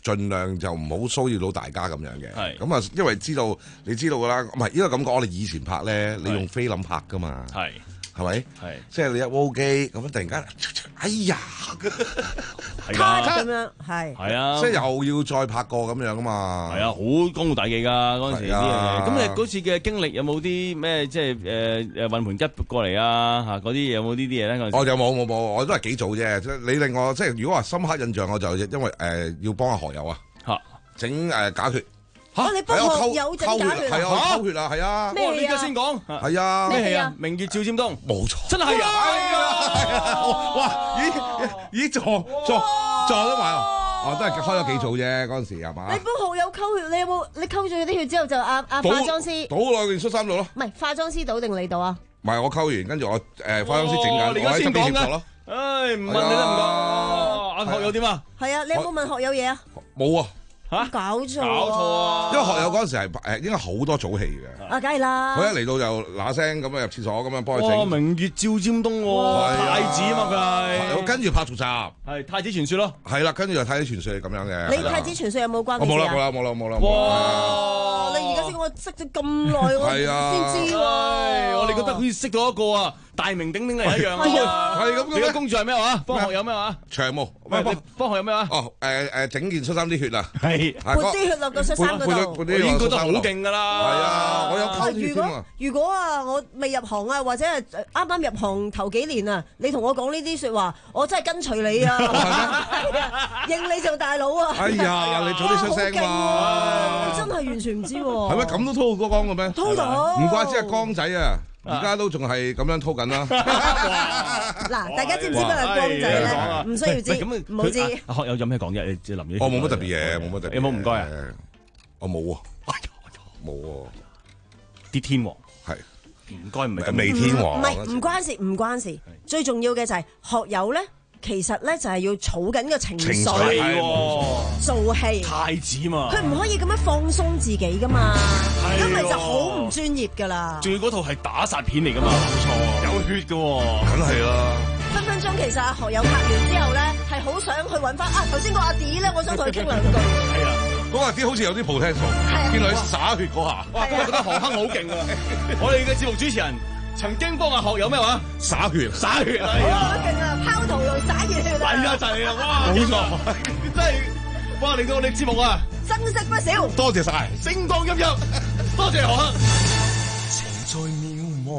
盡量就唔好騷擾到大家咁樣嘅。 係咁啊，因為知道你知道㗎啦，唔係應該咁講，我哋以前拍咧，你用菲林拍㗎嘛。 係。 係咪？ 係， 即係你一 roll 機咁樣，突然間，哎呀， 係啊， 咁樣係， 係啊， 即係又要再拍過咁樣啊嘛。 係啊，好江湖大忌㗎嗰陣時啲嘢。咁你嗰次嘅經歷有冇啲咩即係誒誒運盤吉過嚟啊？嚇嗰啲有冇呢啲嘢咧？嗰陣時我就冇冇冇，我都係幾早啫。即係你令我即係如果話深刻印象，我就因為誒要幫阿學友啊嚇整誒假血。 嚇！你幫學友整假血係啊，溝血啊，係啊。 咩你而家先講。 係啊。 咩戲啊？明月照尖東。 冇錯。 真係啊！ 係啊！哇！咦咦撞撞撞得埋啊！哦，都係開咗幾早啫，嗰陣時係嘛？ 你幫學友溝血，你有冇？你溝咗啲血之後就阿阿化妝師倒落件恤衫度咯。 唔係化妝師倒定你倒啊？ 唔係我溝完，跟住我誒化妝師整緊，我喺側邊協助咯。 唉，唔問你得唔得？阿學友點啊？ 係啊，你有冇問學友嘢啊？ 冇啊。 嚇搞錯搞錯啊！ 因為學友嗰陣時係誒應該好多組戲嘅。 啊，梗係啦！ 佢一嚟到就嗱聲咁樣入廁所咁樣幫佢哇！ 整。 明月照尖東喎，太子啊嘛佢係。 跟住拍續集。 係太子傳說咯。係啦，跟住就太子傳說係咁樣嘅。 你太子傳說有冇關？ 我冇啦冇啦冇啦冇啦。 哇！你而家先我識咗咁耐，我先知喎。 我哋覺得好似識到一個啊！大名鼎鼎嘅一樣啊！ 係咁嘅。 你嘅工作係咩話？幫學友咩話？ 長毛。 喂，你幫學友咩話？ 哦，誒誒，整件恤衫啲血啊！ 係。 潑啲血落個恤衫嗰度。 我已經覺得好勁㗎啦。 係啊，我有溝血添啊！ 如果啊，我未入行啊，或者係啱啱入行頭幾年啊，你同我講呢啲説話，我真係跟隨你啊！認你做大佬啊！ 哎呀，你早啲出聲嘛！ 我真係完全唔知喎。 係咩？咁都滔過江嘅咩？ 滔到。 唔怪之係江仔啊！而家都仲係咁樣掏緊啦。 嗱，大家知唔知咩係光仔咧？唔需要知，唔好知。 學友有咩講啫？你林宇， 我冇乜特別嘢，冇乜特別。 有冇唔該啊？ 我冇啊，冇啊。 啲天王係唔該，唔係未天王。 唔係唔關事，唔關事。最重要嘅就係學友咧。其實咧就係要儲緊個情緒，做戲太子嘛， 佢唔可以咁樣放鬆自己噶嘛，咁咪就好唔專業噶啦。 仲要嗰套係打殺片嚟噶嘛，冇錯，有血噶， 梗係啦。 分分鐘其實阿學友拍完之後咧，係好想去揾翻啊頭先個阿 D 咧，我想同佢傾兩句。 係啊，嗰個阿 D 好似有啲 potential，見到佢灑血嗰下， 哇！今日覺得韓亨好勁啊！我哋嘅節目主持人。曾經幫阿學友咩話？ 灑血， 灑血啊！ 好勁啊！拋圖又灑熱血啊！ 係啊，就係啊！哇，冇錯，真係哇！令到我哋節目啊， 增色不少。 多謝晒， 星光熠熠，多謝何克。 情在渺茫，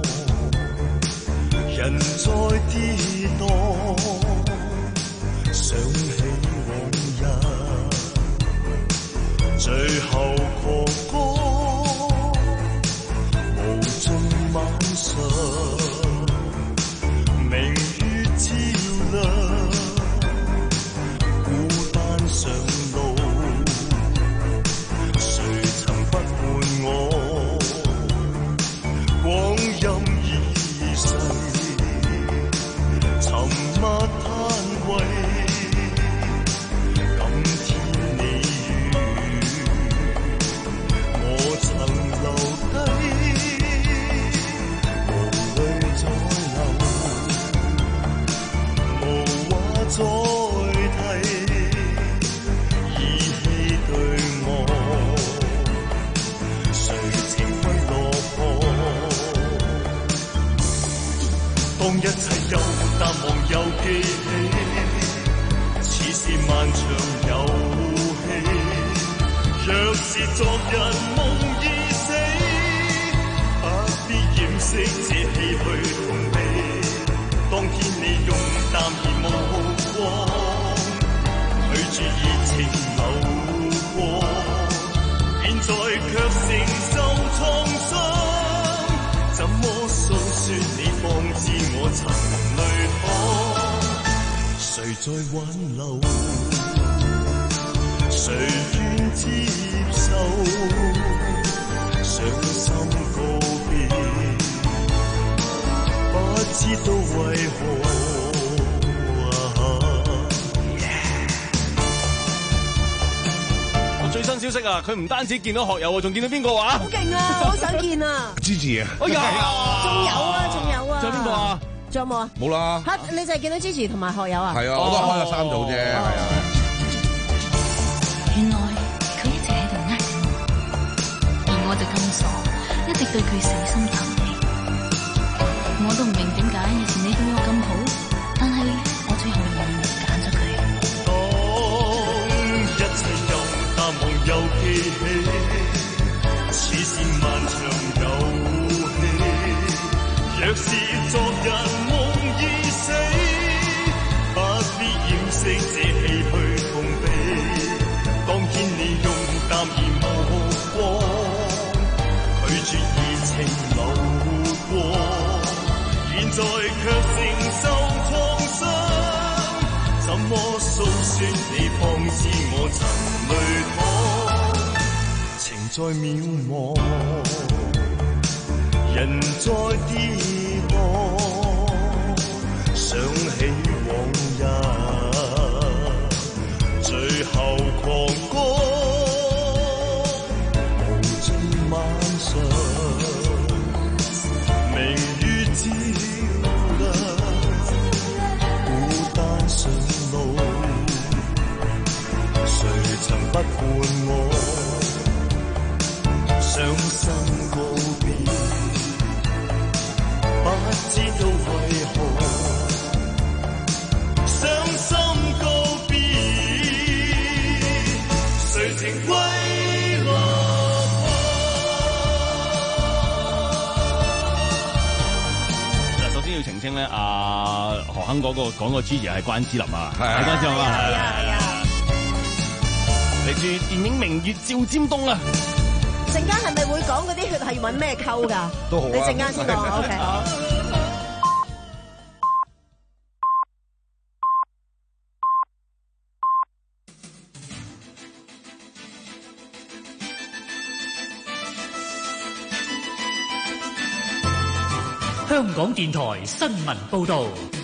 人在跌宕，想起往日，最後過歌。晚上，明月照亮，孤單上路，誰曾不伴我？光陰已逝，沉默嘆喟。今天你與我曾留低。再提，依稀對我，誰情歸落魄？當一切又淡忘又記起，似是漫長遊戲。若是昨日夢已死，不必掩飾這唏噓痛悲。當天你用淡而無光，拒絕熱情流過，現在卻承受創傷，怎麼訴說你方知我曾淚淌？誰在挽留？誰願接受？傷心告別，不知道為何。 最新消息啊！佢唔單止見到學友，仲見到邊個話？ 好勁啊！好想見啊 ！Gigi 啊！ 哎呀， 仲有啊，仲有啊！ 仲有邊個啊？ 仲有冇啊？ 冇啦！ 嚇，你就係見到 Gigi 同埋學友啊？ 係啊，我都開咗三組啫，係啊。 原來佢一直喺度呃緊我，而我就咁傻，一直對佢死心塌地。我都唔明點解以前你對我咁好，但係我最後仍然揀咗佢。 當一切又淡忘又記起，似是漫長遊戲。若是昨日夢已死，不必掩飾這唏噓痛悲。當見你用淡而目光，拒絕熱情流過，現在卻承受創傷。怎麼訴說你方知我曾淚淌？情在渺茫，人在跌宕，想起往日，最後狂歌，無盡晚上，明月照亮，孤單上路，誰曾不伴我，傷心告別。不知道為何傷心告別，誰情歸來？ 嗱，首先要澄清咧，阿何鏗嗰個講個 Gigi 係關之琳啊，係關之琳啊，係啊係啊，嚟自電影《明月照尖東》啊。 陣間係咪會講嗰啲血係揾咩溝㗎？ 都好啊， 你陣間先講 ，OK 好。 香港電台新聞報導，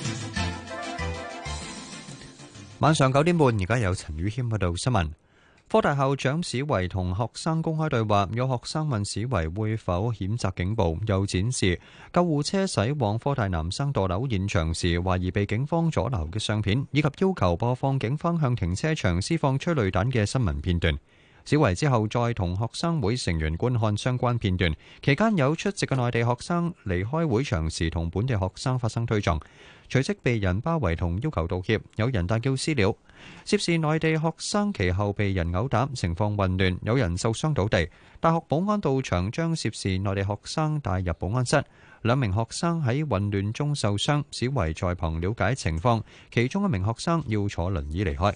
晚上九點半，而家有陳宇謙報道新聞。科大校長史維同學生公開對話，有學生問史維會否譴責警暴，又展示救護車駛往科大男生墮樓現場時懷疑被警方阻撓嘅相片，以及要求播放警方向停車場施放催淚彈嘅新聞片段。史維之後再同學生會成員觀看相關片段，期間有出席嘅內地學生離開會場時同本地學生發生推撞，隨即被人包圍同要求道歉，有人大叫私了。涉事內地學生其後被人毆打，情況混亂，有人受傷倒地。大學保安到場將涉事內地學生帶入保安室，兩名學生喺混亂中受傷，史維在旁了解情況，其中一名學生要坐輪椅離開。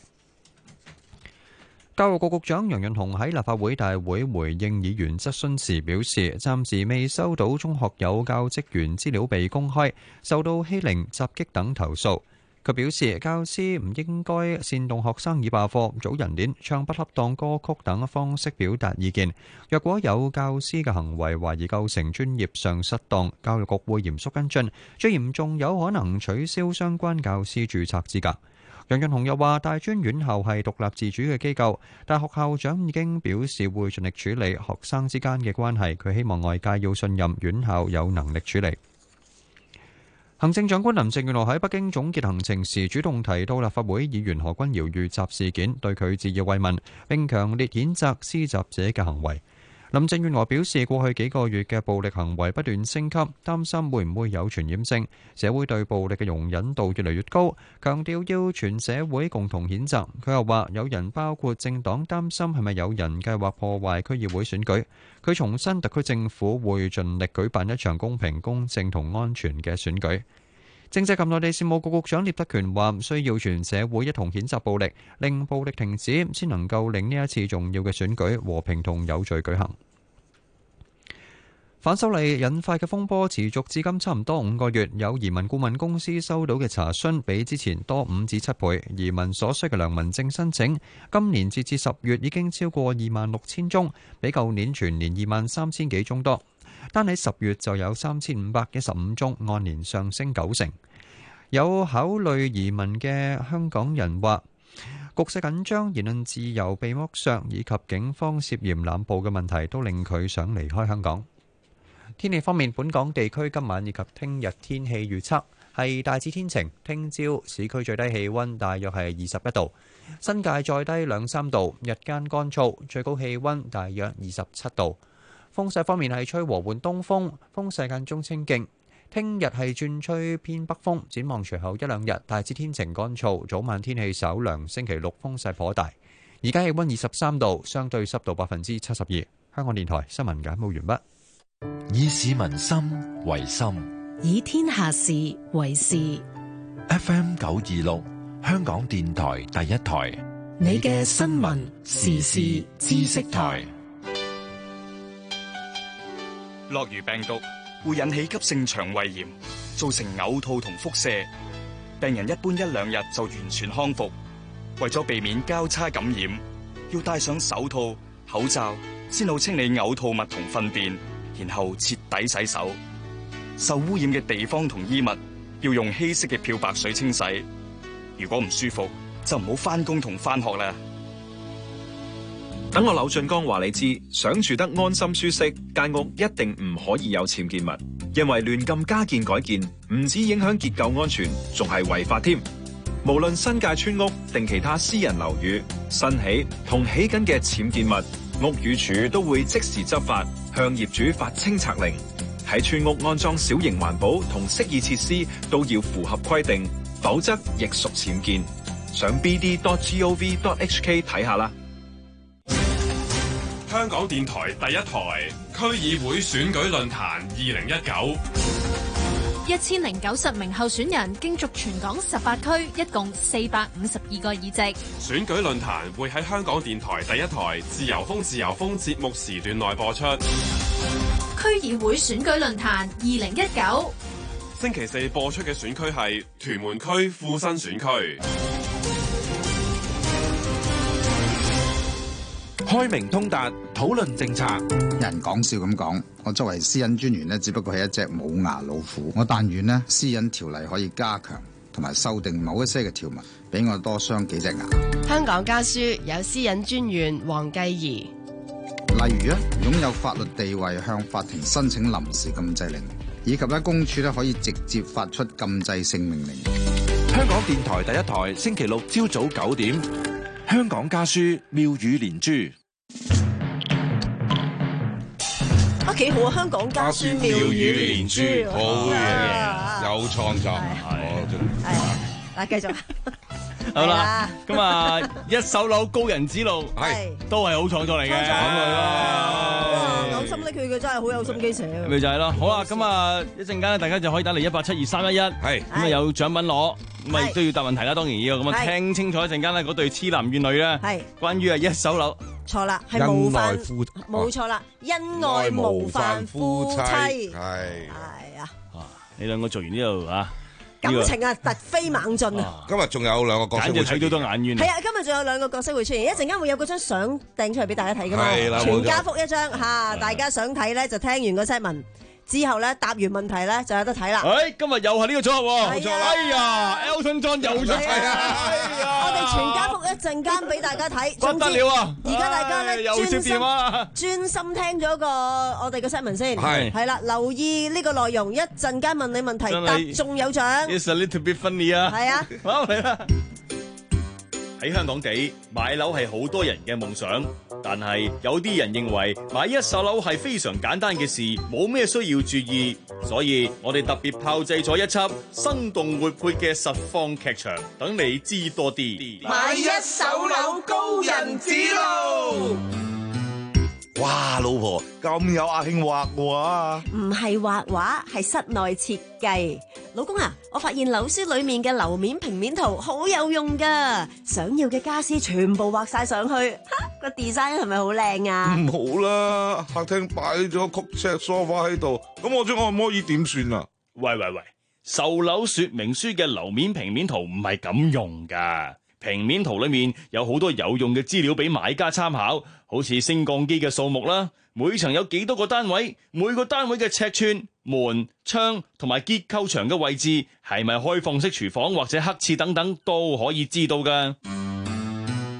教育局局長楊潤雄喺立法會大會回應議員質詢時表示，暫時未收到中學有教職員資料被公開、受到欺凌、襲擊等投訴。佢表示，教師唔應該煽動學生以罷課、組人鏈、唱不恰當歌曲等方式表達意見。若果有教師嘅行為懷疑構成專業上失當，教育局會嚴肅跟進，最嚴重有可能取消相關教師註冊資格。楊潤雄又話，大專院校係獨立自主嘅機構，大學校長已經表示會盡力處理學生之間嘅關係，佢希望外界要信任院校有能力處理。行政長官林鄭月娥喺北京總結行程時，主動提到立法會議員何君堯遇襲事件，對佢致以慰問，並強烈譴責施襲者嘅行為。林鄭月娥表示，過去幾個月嘅暴力行為不斷升級，擔心會唔會有傳染性，社會對暴力嘅容忍度越嚟越高，強調要全社會共同譴責。佢又話，有人包括政黨擔心係咪有人計劃破壞區議會選舉。佢重申，特區政府會盡力舉辦一場公平、公正同安全嘅選舉。政制及內地事務局局長聶德權話，需要全社會一同譴責暴力，令暴力停止，先能夠令呢一次重要嘅選舉和平同有序舉行。反修例引發嘅風波持續至今差唔多五個月，有移民顧問公司收到嘅查詢比之前多五至七倍，移民所需嘅良民證申請，今年截至十月已經超過二萬六千宗，比舊年全年二萬三千幾宗多。單喺十月就有三千五百一十五宗，按年上升九成。有考慮移民嘅香港人話，局勢緊張、言論自由被剝削以及警方涉嫌濫捕嘅問題，都令佢想離開香港。天氣方面，本港地區今晚以及聽日天氣預測係大致天晴。聽朝市區最低氣溫大約係二十一度，新界再低兩三度，日間乾燥，最高氣溫大約二十七度。風勢方面係吹和緩東風，風勢間中清勁。聽日係轉吹偏北風，展望隨後一兩日大致天晴乾燥，早晚天氣稍涼。星期六風勢頗大。而家氣溫二十三度，相對濕度百分之七十二。香港電台新聞簡報完畢。 以市民心為心， 以天下事為事。 F M 九二六，香港電台第一台， 你嘅新聞時事知識台。 諾如病毒會引起急性腸胃炎，造成嘔吐同腹瀉，病人一般一兩日就完全康復。為咗避免交叉感染，要戴上手套、口罩，先好清理嘔吐物同糞便，然後徹底洗手。受污染嘅地方同衣物要用稀釋嘅漂白水清洗。如果唔舒服，就唔好返工同返學啦。 等我柳俊江話你知，想住得安心舒適，間屋一定唔可以有僭建物，因為亂咁加建改建，唔止影響結構安全，仲係違法添。無論新界村屋定其他私人樓宇，新起同起緊嘅僭建物，屋宇署都會即時執法，向業主發清拆令。喺村屋安裝小型環保同適意設施都要符合規定，否則亦屬僭建。上 b d dot gov dot h k 睇下啦。 香港電台第一台區議會選舉論壇二零一九， 一千零九十名候選人競逐全港十八區，一共四百五十二個議席。 選舉論壇會喺香港電台第一台自由風自由風節目時段內播出。 區議會選舉論壇二零一九， 星期四播出嘅選區係屯門區富新選區。 開明通達，討論政策。 有人講笑咁講，我作為私隱專員呢，只不過係一隻冇牙老虎。我但願呢，私隱條例可以加強同埋修訂某一些嘅條文，俾我多鑲幾隻牙。 香港家書有私隱專員黃繼儀。 例如啊，擁有法律地位向法庭申請臨時禁制令，以及咧公署咧可以直接發出禁制性命令。 香港電台第一台，星期六朝早九點，香港家書妙語連珠。 啊，幾好啊！香港家書妙語連珠， 好嘢，有創作，我真係。嗱，繼續。 好啦，咁啊，一手樓高人指路，係都係好創作嚟嘅。咁佢啦，有心咧，佢嘅真係好有心機寫。 咪就係咯，好啦，咁啊，一陣間咧，大家就可以打嚟一八七二三一一，係咁啊，有獎品攞，咁啊亦都要答問題啦，當然要咁啊，聽清楚一陣間咧，嗰對痴男怨女咧，係關於啊一手樓。 錯啦，係模範夫，冇錯啦，恩愛模範夫妻，係係啊， 你兩個做完呢度啊。 感情啊，突飛猛進啊！ 今日仲有兩個角色會出現， 睇到都眼冤。 係啊，今日仲有兩個角色會出現，一陣間會有嗰張相掟出嚟俾大家睇噶嘛， 係啦， 全家福一張嚇，大家想睇咧就聽完個 set 文之後咧答完問題咧就有得睇啦。 誒，今日又係呢個組合喎，冇錯。哎呀 ，Elton John 又出嚟啊！ 我哋全家福一陣間俾大家睇， 不得了啊！ 而家大家咧專心專心聽咗個我哋個 set 文先， 係係啦，留意呢個內容，一陣間問你問題，答中有獎。 It's a little bit funny 啊！ 係啊， 好嚟啦！喺香港地買樓係好多人嘅夢想，但係有啲人認為買一手樓係非常簡單嘅事，冇咩需要注意，所以我哋特別炮製咗一輯生動活潑嘅實況劇場，等你知多啲。 買一手樓高人指路。 哇，老婆咁有阿興畫畫？ 唔係畫畫，係室內設計。老公啊，我發現樓書裏面嘅樓面平面圖好有用噶，想要嘅家私全部畫晒上去，個 design 係咪好靚啊？ 唔好啦，客廳擺咗曲尺梳化喺度，咁我張按摩椅點算啊？ 喂喂喂，售樓說明書嘅樓面平面圖唔係咁用噶。平面圖裏面有好多有用嘅資料俾買家參考，好似升降機嘅數目啦，每層有幾多個單位，每個單位嘅尺寸、門、窗同埋結構牆嘅位置，係咪開放式廚房或者黑廁等等都可以知道噶。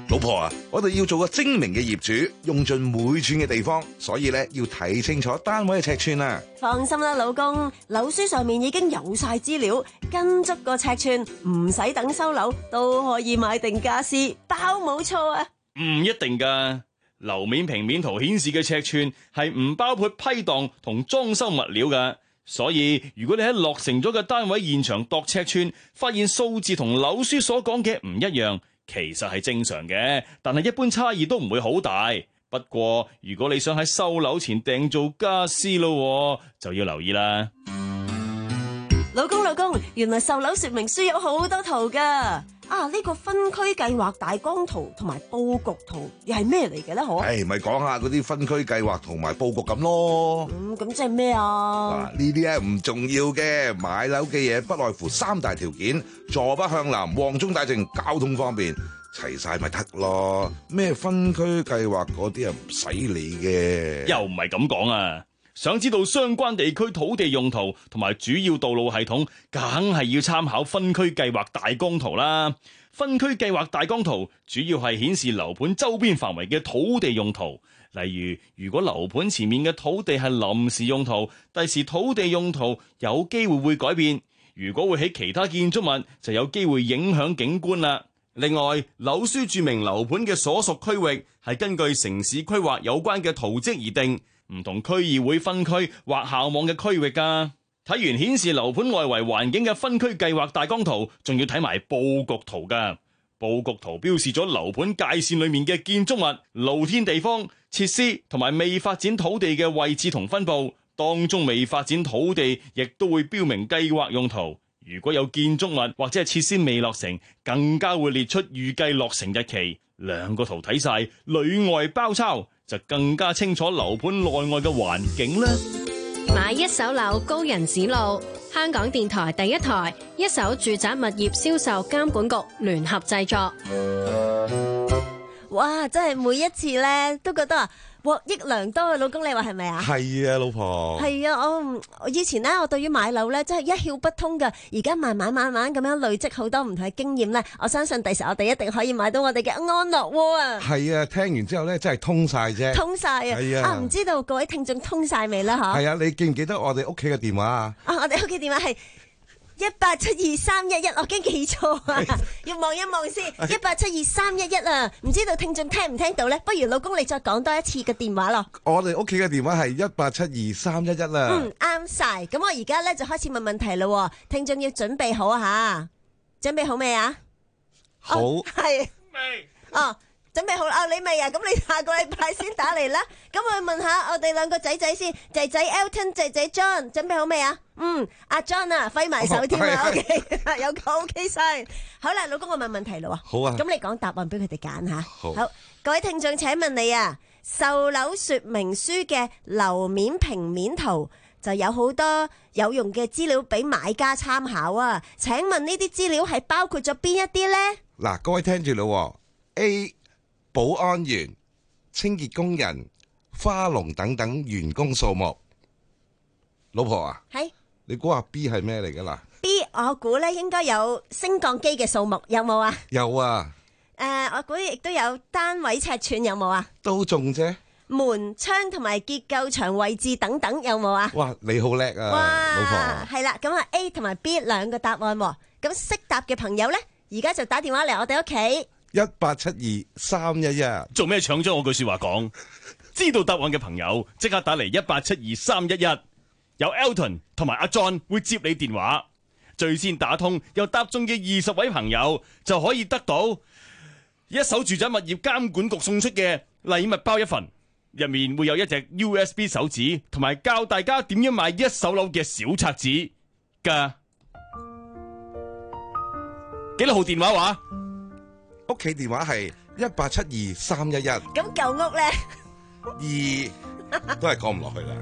老婆啊，我哋要做個精明嘅業主，用盡每寸嘅地方，所以咧要睇清楚單位嘅尺寸啊。 放心啦，老公，樓書上面已經有晒資料，跟足個尺寸，唔使等收樓都可以買定家私，包冇錯啊。 唔一定噶，樓面平面圖顯示嘅尺寸係唔包括批盪同裝修物料噶。所以如果你喺落成咗嘅單位現場度尺寸，發現數字同樓書所講嘅唔一樣，其實係正常嘅，但係一般差異都唔會好大。不過如果你想喺收樓前訂做家私咯，就要留意啦。 老公老公，原來售樓說明書有好多圖噶。啊！呢、這個分區計劃大綱圖同埋佈局圖又係咩嚟嘅咧？可？ 誒，咪講下嗰啲分區計劃同埋佈局咁咯。 嗯，咁即係咩啊？ 嗱，呢啲咧唔重要嘅，買樓嘅嘢不外乎三大條件：坐北向南、旺中帶靜、交通方便，齊晒咪得咯。咩分區計劃嗰啲啊唔使理嘅。 又唔係咁講啊！想知道相關地區土地用途同埋主要道路系統，梗係要參考分區計劃大綱圖啦。分區計劃大綱圖主要係顯示樓盤周邊範圍嘅土地用途，例如如果樓盤前面嘅土地係臨時用途，第時土地用途有機會會改變。如果會起其他建築物，就有機會影響景觀啦。另外，樓書註明樓盤嘅所屬區域係根據城市規劃有關嘅圖則而定。唔同區議會分區或校網嘅區域噶，睇完顯示樓盤外圍環境嘅分區計劃大綱圖，仲要睇埋佈局圖噶。佈局圖標示咗樓盤界線裏面嘅建築物、露天地方、設施同埋未發展土地嘅位置同分佈。當中未發展土地亦都會標明計劃用途。如果有建築物或者係設施未落成，更加會列出預計落成日期。兩個圖睇晒，裏外包抄，就更加清楚樓盤內外嘅環境啦。 買一手樓高人指路，香港電台第一台一手住宅物業銷售監管局聯合製作。 哇！真係每一次咧都覺得啊獲益良多啊！老公你話係咪啊？ 係啊，老婆。 係啊，我我以前咧我對於買樓咧真係一竅不通噶，而家慢慢慢慢咁樣累積好多唔同嘅經驗咧，我相信第時我哋一定可以買到我哋嘅安樂窩啊！ 係啊，聽完之後咧真係通晒啫， 通晒啊！ 係啊， 啊唔知道各位聽眾通晒未啦？吓係啊，你記唔記得我哋屋企嘅電話啊？ 啊，我哋屋企電話係一八七二三一一，我驚記錯啊！要望一望先，一八七二三一一啊！唔知道聽眾聽唔聽到咧？不如老公你再講多一次嘅電話咯。 我哋屋企嘅電話係一八七二三一一啦。 嗯，啱晒。咁我而家咧就開始問問題咯。聽眾要準備好啊吓，準備好未啊？ 好。 係未？哦。準備好啦，你未啊？咁你下個禮拜先打嚟啦。咁我問下我哋兩個仔仔先，仔仔 Elton， 仔仔 John， 準備好未啊？嗯，阿 John 啊，揮埋手添啊 ，OK， 有個 OK 晒。好啦，老公我問問題咯。 好啊。 咁你講答案俾佢哋揀吓。 好。 好，各位聽眾，請問你啊，售樓說明書嘅樓面平面圖就有好多有用嘅資料俾買家參考啊。請問呢啲資料係包括咗邊一啲咧？ 嗱，各位聽住咯 ，A。保安員、清潔工人、花農等等員工數目，老婆啊， 係你估下 B 係咩嚟噶啦 ？B 我估咧應該有升降機嘅數目，有冇啊？ 有啊。 誒、呃，我估亦都有單位尺寸，有冇啊？ 都中啫。 門窗同埋結構牆位置等等，有冇啊？ 哇，你好叻啊， 哇老婆。 係啦，咁啊 A 同埋 B 兩個答案，咁識答嘅朋友咧，而家就打電話嚟我哋屋企。 一八七二三一一， 做咩搶咗我句說話講？知道答案嘅朋友即刻打嚟一八七二三一一，有 Elton 同埋阿 John 會接你電話，最先打通又答中嘅二十位朋友就可以得到一手住宅物業監管局送出嘅禮物包一份，入面會有一隻 U S B 手指同埋教大家點樣買一手樓嘅小冊子噶。幾多號電話話？ 屋企電話係一八七二三一一。 咁舊屋咧？ 二都係講唔落去啦。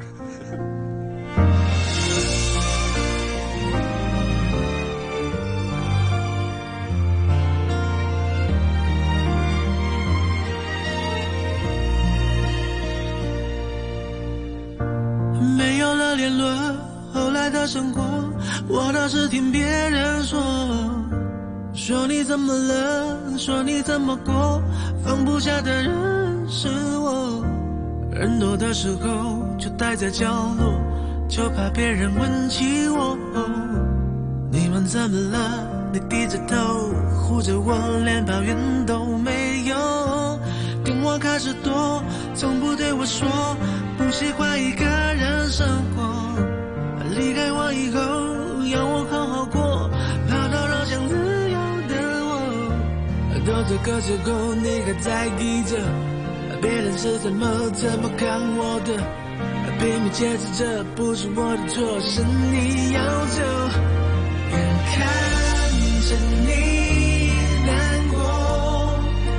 沒有了聯絡，後來的生活，我都是聽別人說。 说你怎么了？说你怎么过？放不下的人是我。人多的时候就待在角落，就怕别人问起我。你们怎么了？你低着头护着我，连抱怨都没有。跟我开始躲，从不对我说不喜欢一个人生活。离开我以后，要我好好过，跑到绕向自由的我。到这个时候，你还在意着别人是怎么怎么看我的，拼命解释这不是我的错，是你要走。眼看着你难过，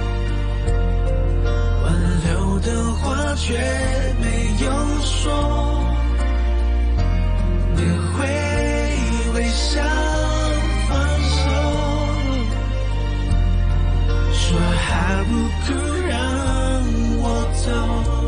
挽留的话却没有说，你会微笑放手，说还不哭让我走。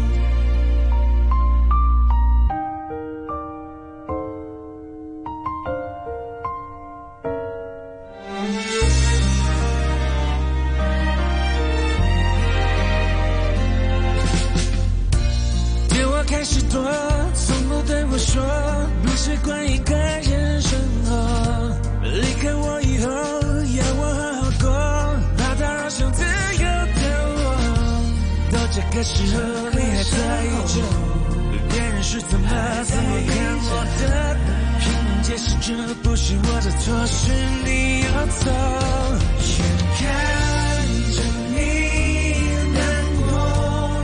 开始躲，从不对我说不习惯一个人生活。离开我以后，要我好好过，怕打扰想自由的我。到这个时候，你还在意着别人是怎么怎么看我的，拼命解释这不是我的错，是你要走。眼看着你难过，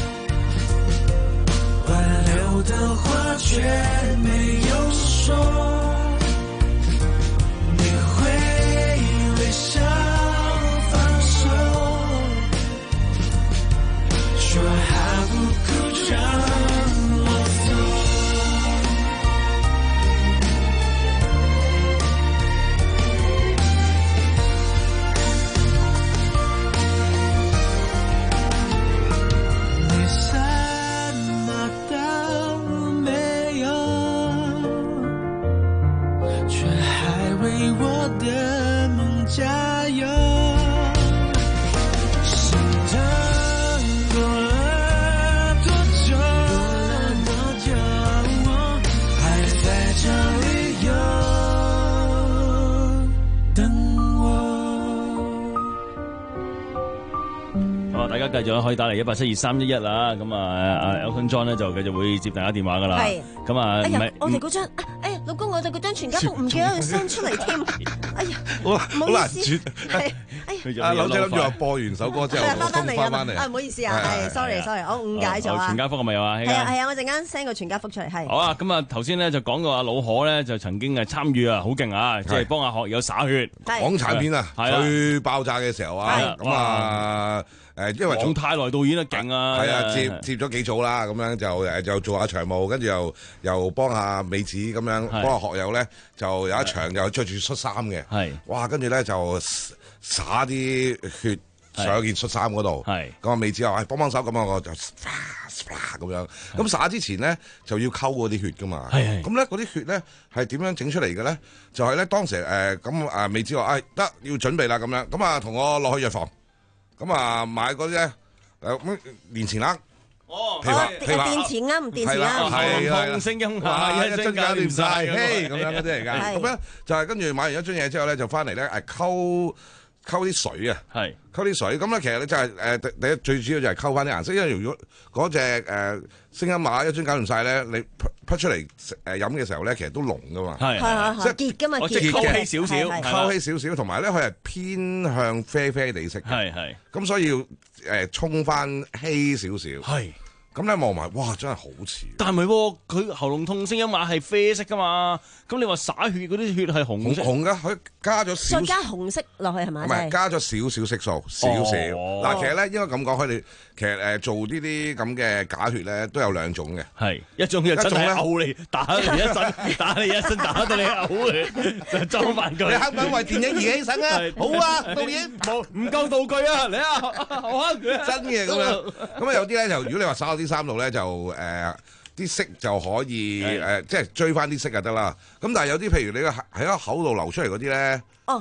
挽留的话却没有说，你会微笑放手，说还不哭让我走。你什么都没有，却还为我的梦加油。是等过了多久？过了多久？我还在这里有等我。 好啊，大家繼續可以打嚟一八七二三一一啦。咁啊，阿 Elton John 咧就繼續會接大家電話噶啦。 係。 咁啊， 哎呀唔係， 我哋嗰張，哎呀，老公，我哋嗰張全家福唔記得佢 send 出嚟添。哎呀， 好唔好難好意思轉。 係，哎呀， 阿柳姐諗住話播完首歌之後係翻翻嚟翻翻嚟啊，唔好意思啊，係，sorry sorry，我誤解咗啊。 全家福係咪有啊？ 係啊係啊，我陣間 send 個全家福出嚟，係。 好啊，咁啊頭先咧就講到阿老可咧就曾經係參與啊，好勁啊，即係幫阿學友灑血。 港產片啊， 係啊最爆炸嘅時候啊， 係咁啊誒，因為黃泰來導演都勁啊， 係啊，接接咗幾組啦，咁樣就誒就做下場務，跟住又又幫下美子咁樣，幫下學友咧就有一場就着住恤衫嘅， 係哇，跟住咧就灑啲血上件恤衫嗰度， 係咁啊美子話：誒幫幫手，咁啊我就咁樣，咁灑之前咧就要溝嗰啲血噶嘛， 係咁咧嗰啲血咧係點樣整出嚟嘅咧？就係咧當時誒咁啊美子話：誒得要準備啦咁樣，咁啊同我落去藥房。咁啊，買嗰啲咧，誒咁連前額， 哦， 琵琶琵琶， 電池啱唔電池係啦， 啱？ 係啦， 同聲音哇，一樽搞掂晒，嘿，咁樣嗰啲嚟㗎。 係咁咧就係跟住買完一樽嘢之後咧，就翻嚟咧誒溝溝啲水啊， 係溝啲水。咁咧其實咧就係誒第第一最主要就係溝翻啲顏色，因為如果嗰隻誒聲音馬一樽搞掂晒咧，你潑出嚟誒飲嘅時候咧，其實都濃㗎嘛， 係係係結㗎嘛，結即係溝稀少少， 溝稀少少，同埋咧佢係偏向啡啡地色嘅， 係係。 咁所以要誒沖翻稀少少， 係咁咧望埋，哇！真係好似， 但係唔係喎，佢喉嚨痛聲音馬係啡色噶嘛，咁你話灑血嗰啲血係紅色， 紅㗎，佢加咗少， 再加紅色落去係咪？ 唔係加咗少少色素，少少。嗱，其實咧應該咁講，佢哋其實誒做呢啲咁嘅假血咧都有兩種嘅， 係一種就真係嘔你，打你一身，打你一身，打到你嘔血，就裝埋佢。 你肯唔肯為電影而起身啊？好啊，導演冇唔夠道具啊！你啊，好啊， 真嘅咁樣。咁啊有啲咧就如果你話灑到啲衫度咧就誒啲色就可以誒即係追翻啲色就得啦。咁但係有啲譬如你喺個口度流出嚟嗰啲咧。 哦。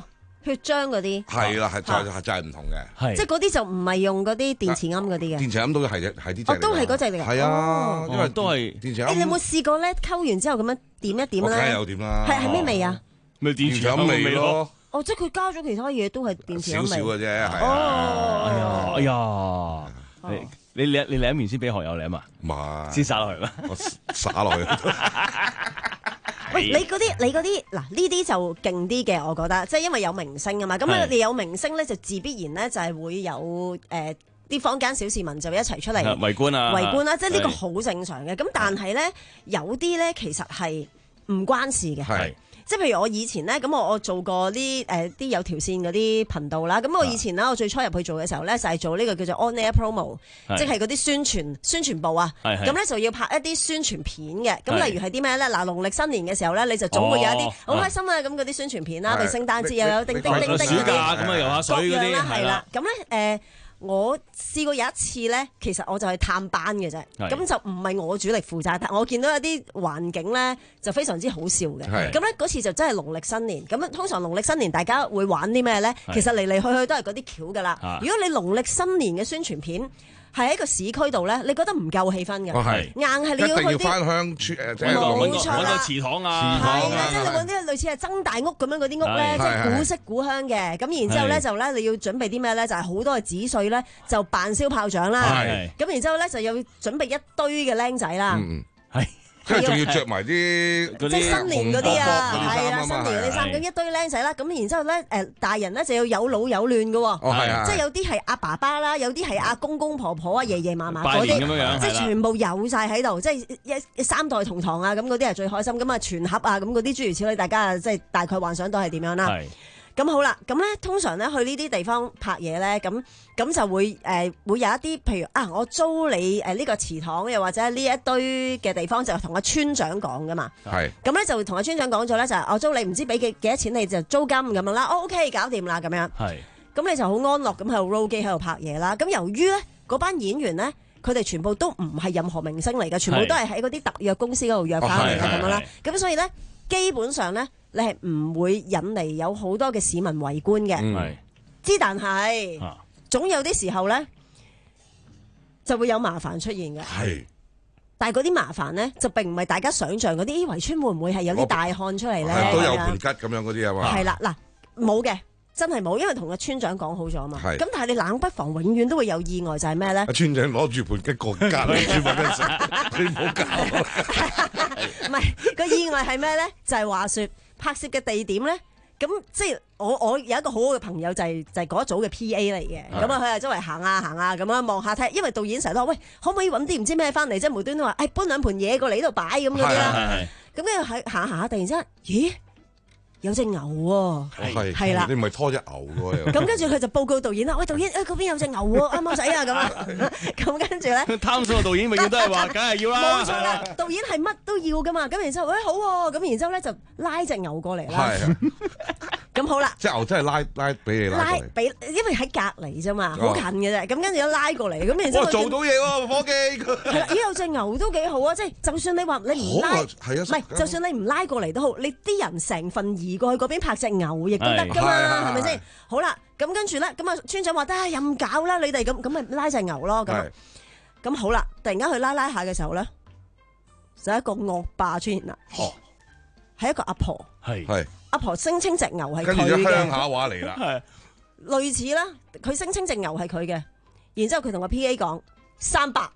血漿嗰啲。 係啦，係就係就係唔同嘅。 即係嗰啲就唔係用嗰啲電磁鵪嗰啲嘅。 電磁鵪都係係啲隻。 哦，都係嗰隻嚟嘅。 係啊，因為都係電磁鵪。 誒，你有冇試過咧？溝完之後咁樣點一點咧？ 梗係有點啦。 係係咩味啊？ 咪電磁鵪味咯。 哦，即係佢加咗其他嘢都係電磁鵪味。 少少嘅啫，係。 哦， 哎呀，你你你舐完先俾學友舐啊？ 唔係， 先撒落去咩？ 我撒落去。 喂，你嗰啲你嗰啲嗱呢啲就勁啲嘅，我覺得，即係因為有明星啊嘛。咁你有明星咧，就自必然咧就係會有誒啲坊間小市民就一齊出嚟圍觀啊， 圍觀啦，即係呢個好正常嘅。咁但係咧有啲咧其實係唔關事嘅。 係。 即係譬如我以前咧，咁我我做過啲誒啲有條線嗰啲頻道啦。咁我以前咧，我最初入去做嘅時候咧，就係做呢個叫做 on air promo，即係嗰啲宣傳宣傳部啊。咁咧就要拍一啲宣傳片嘅。咁例如係啲咩咧？嗱，農曆新年嘅時候咧，你就總會有一啲好開心啊咁嗰啲宣傳片啦。譬如聖誕節又有叮叮叮叮嗰啲。 暑假咁啊，游下水嗰啲係啦。咁咧誒。我試過有一次咧，其實我就係探班嘅啫，咁就唔係我主力負責，但我見到有啲環境咧就非常之好笑嘅。咁咧嗰次就真係農曆新年，咁通常農曆新年大家會玩啲咩咧？其實嚟嚟去去都係嗰啲橋噶啦。如果你農曆新年嘅宣傳片係喺個市區度咧，你覺得唔夠氣氛嘅，硬係你要去啲翻鄉村誒，即係冇錯啦， 祠堂啊， 係啦，即係你揾啲類似係曾大屋咁樣嗰啲屋咧，即係古色古香嘅。咁然之後咧就咧你要準備啲咩咧？就係好多嘅紙碎咧，就扮燒炮仗啦。咁然之後咧就要準備一堆嘅僆仔啦。 係。 即係仲要着埋啲即係新年嗰啲啊，係啦，新年嗰啲衫，咁一堆僆仔啦，咁然之後咧，誒大人咧就要有老有嫩嘅喎，即係有啲係阿爸爸啦，有啲係阿公公婆婆啊、爺爺嫲嫲嗰啲，即係全部有晒喺度，即係一三代同堂啊，咁嗰啲係最開心，咁啊全盒啊，咁嗰啲諸如此類，大家即係大概幻想到係點樣啦。咁好啦，咁咧通常咧去呢啲地方拍嘢咧，咁咁就會誒、呃、會有一啲，譬如啊，我租你誒呢個祠堂，又或者呢一堆嘅地方，就同阿村長講噶嘛。係。咁咧就同阿村長講咗咧，就係、是、我租你唔知俾幾幾多錢，你就租金咁樣啦。哦 OK，搞掂啦咁樣。係。咁你就好安樂咁喺度 roll 機喺度拍嘢啦。咁由於咧嗰班演員咧，佢哋全部都唔係任何明星嚟嘅，全部都係喺嗰啲特約公司嗰度約翻嚟嘅咁樣啦。咁所以咧，基本上咧。你係唔會引嚟有好多嘅市民圍觀嘅，之、嗯、但係、啊、總有啲時候咧就會有麻煩出現嘅。係，但係嗰啲麻煩咧就並唔係大家想象嗰啲，咦圍村會唔會係有啲大漢出嚟咧？ 都有盤吉咁樣嗰啲啊嘛。係啦，嗱冇嘅，真係冇，因為同個村長講好咗嘛。咁但係你冷不防永遠都會有意外，就係咩咧？ 村長攞住盤吉過街，你唔好搞。 唔係個意外係咩咧？就係、是、話說。拍攝嘅地點咧，咁即係我我有一個好好嘅朋友就係、是、就係、是、嗰一組嘅 P A 嚟嘅，咁啊佢係周圍行下行下咁樣望下睇，因為導演成日都話喂，可唔可以揾啲唔知咩翻嚟，即係無端端話誒、哎、搬兩盤嘢過嚟呢度擺咁嗰啲啦，咁跟住喺行下行突然之間，咦？有隻牛喎，係啦， 你唔係拖隻牛喎。 咁跟住佢就報告導演啦，喂導演，誒嗰邊有隻牛喎，啱啱使啊咁啊，咁跟住咧， 貪數嘅導演永遠都係話，梗係要啦。 冇錯啦，導演係乜都要噶嘛，咁然之後，誒好喎，咁然之後咧就拉隻牛過嚟啦。咁好啦， 隻牛真係拉拉俾你拉過嚟， 拉俾因為喺隔離啫嘛，好近嘅啫。咁跟住一拉過嚟，咁然之後做到嘢喎，伙計。 係啦，咦有隻牛都幾好啊，即係就算你話你唔拉，唔係就算你唔拉過嚟都好，你啲人成份移過去嗰邊拍隻牛亦都得噶嘛，係咪先？好啦，咁跟住咧，咁啊村長話得任搞啦，你哋咁咁咪拉隻牛咯，咁咁好啦，突然間去拉拉下嘅時候咧，就一個惡霸出現啦。係一個阿婆，係係阿婆聲稱隻牛係佢嘅， 跟住鄉下話嚟啦，係類似啦。佢聲稱隻牛係佢嘅，然之後佢同個 P A 講三百，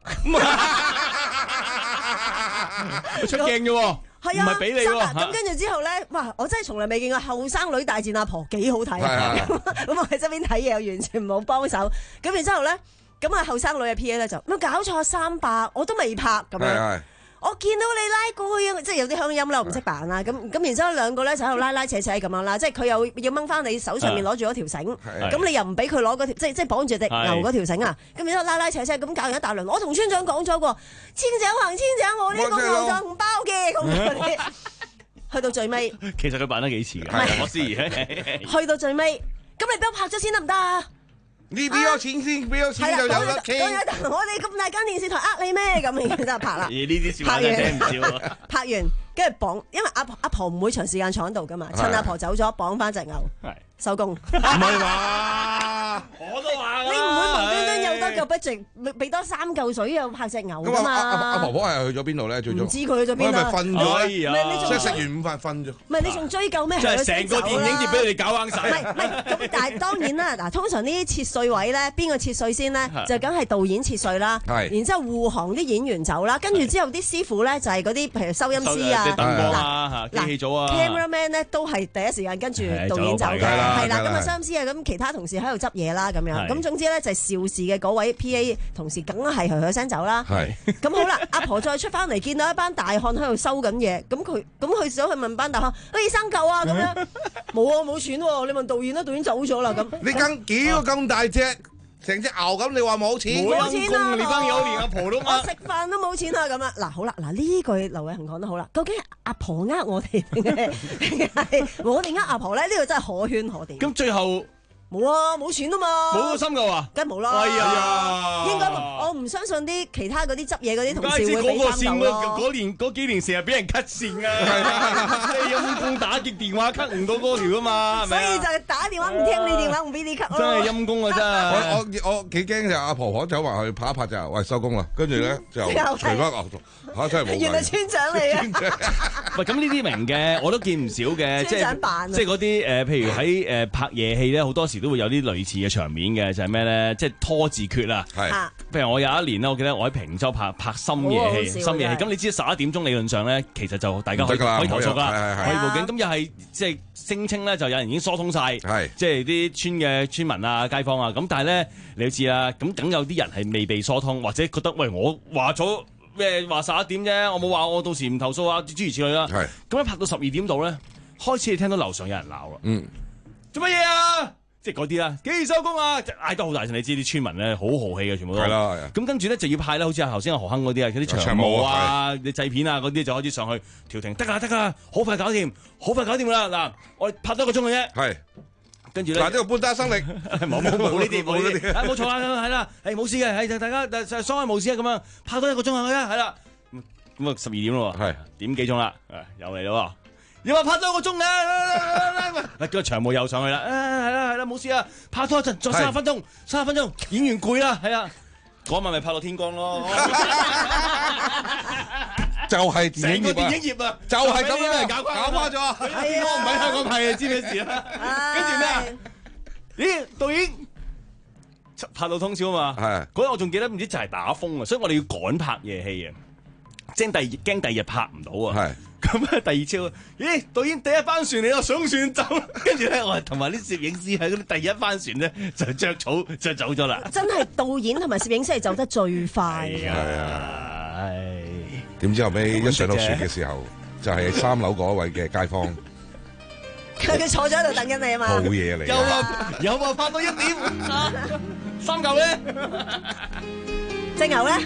出鏡嘅喎， 係啊， 唔係俾你喎。 咁跟住之後咧，哇！我真係從來未見過後生女大戰阿婆，幾好睇啊！咁我喺側邊睇嘢，又完全冇幫手。咁然之後咧，咁啊後生女嘅 P A 咧就乜搞錯三百，我都未拍咁樣。我見到你拉過去，即係有啲鄉音啦，我唔識扮啦。咁咁，然之後兩個咧就喺度拉拉扯扯咁樣啦。即係佢又要掹翻你手上面攞住嗰條繩，咁你又唔俾佢攞嗰條，即係即係綁住隻牛嗰條繩啊。咁然之後拉拉扯扯，咁搞完一大輪。我同村長講咗過，村長行村長，我呢個牛就唔包嘅咁。去到最尾， 其實佢扮得幾似嘅，我知。 去到最尾，咁你俾我拍咗先得唔得啊？ 你俾咗錢先，俾咗錢就有得傾。 我哋咁大間電視台呃你咩？咁然之後拍啦。 呢啲笑話真係聽唔少。 拍完， 跟住綁，因為阿阿婆唔會長時間坐喺度噶嘛，趁阿婆走咗綁翻隻牛，收工。唔係嘛？ 我都話你唔會無端端有多嚿 budget，俾多三嚿水又拍隻牛噶嘛？ 阿阿婆婆係去咗邊度咧？最終唔知佢去咗邊啊？ 咪瞓咗咧？唔係你仲即係食完午飯瞓咗。 唔係你仲追究咩？ 即係成個電影節俾你哋搞啱晒。 唔係唔係咁，但係當然啦。嗱，通常呢啲切碎位咧，邊個切碎先咧？就梗係導演切碎啦。係。然之後護航啲演員走啦，跟住之後啲師傅咧就係嗰啲譬如收音師啊、 燈光啊、機器組啊、 cameraman 咧都係第一時間跟住導演走嘅。係啦，咁啊收音師啊，咁其他同事喺度執嘢啦，咁樣。咁總之咧就係邵氏嘅嗰位 P A 同事，梗係噓噓聲走啦。係。咁好啦，阿婆再出翻嚟，見到一班大漢喺度收緊嘢，咁佢咁佢想去問班大漢，可以生嚿啊咁樣。冇啊，冇錢喎！你問導演啦，導演走咗啦咁。 你更叫咁大隻，成隻牛咁，你話冇錢？ 冇錢啊！ 你班友連阿婆都我食飯都冇錢啊咁啊！嗱好啦，嗱呢句劉偉恒講得好啦，究竟係阿婆呃我哋定係我哋呃阿婆咧？呢個真係可圈可點。 咁最後。 冇啊，冇錢啊嘛， 冇個心㗎喎， 梗係冇啦。 哎呀， 應該我唔相信啲其他嗰啲執嘢嗰啲同事會嗰個線嗰年嗰幾年成日俾人 cut 線啊，即係陰公打極電話 cut 唔到嗰條啊嘛， 所以就打電話唔聽你電話，唔俾你 cut 咯。 真係陰公啊真係。 我我我幾驚就阿婆婆走埋去拍一拍就喂收工啦，跟住咧就除翻牛嚇真係冇。 原來村長嚟啊！ 喂，咁呢啲明嘅，我都見唔少嘅，即係即係嗰啲誒，譬如喺誒拍夜戲咧，好多時都會有啲類似嘅場面嘅，就係咩咧？即係拖字訣啊！係，譬如我有一年咧，我記得我喺平洲拍拍深夜戲，深夜戲。咁你知十一點鐘理論上咧，其實就大家可以可以投訴啦，可以報警。咁又係即係聲稱咧，就有人已經疏通晒，即係啲村嘅村民啊、街坊啊。咁但係咧，你都知啦，咁梗有啲人係未被疏通，或者覺得喂，我話咗咩話十一點啫，我冇話我到時唔投訴啊，諸如此類啦。係。咁一拍到十二點度咧，開始你聽到樓上有人鬧啦。嗯。做乜嘢啊？即係嗰啲啦，幾時收工啊？嗌得好大聲，你知啲村民咧好豪氣嘅，全部都係啦。咁跟住咧就要派咧，好似頭先阿何亨嗰啲啊，嗰啲長毛啊、你製片啊嗰啲就開始上去調停，得㗎啦，得㗎啦，好快搞掂，好快搞掂啦！嗱，我哋拍多個鐘嘅啫。係，跟住咧，嗱呢個半打生力，冇冇冇呢啲，冇呢啲，冇錯啦，係啦，係冇事嘅，係大家誒雙開無事啊，咁啊，拍多一個鐘去啊，係啦，咁啊十二點咯喎，係點幾鐘啦？又嚟咯。你話拍多個鐘嘅，嗱，個長毛又上去啦，誒係啦係啦，冇事啊，拍多一陣，再三十分鐘，三十分鐘，演員攰啦，係啊，嗰晚咪拍到天光咯， 就係電影業啊， 電影業啊， 就係咁樣搞搞花咗， 天光唔喺香港拍嘅，知咩事啊？跟住咩啊？咦，導演拍到通宵啊嘛，係嗰日我仲記得唔知就係打風啊，所以我哋要趕拍夜戲啊，驚第驚第二日拍唔到啊。咁啊，第二朝，咦，導演第一班船嚟咯，上船走，跟住咧，我係同埋啲攝影師喺嗰啲第一班船咧，就着草就走咗啦。 真係導演同埋攝影師係走得最快。係啊，唉，點知後尾一上到船嘅時候，就係三樓嗰位嘅街坊， 佢佢坐咗喺度等緊你啊嘛。 好嘢嚟。 又話又話拍到一點，三嚿咧， 隻牛咧，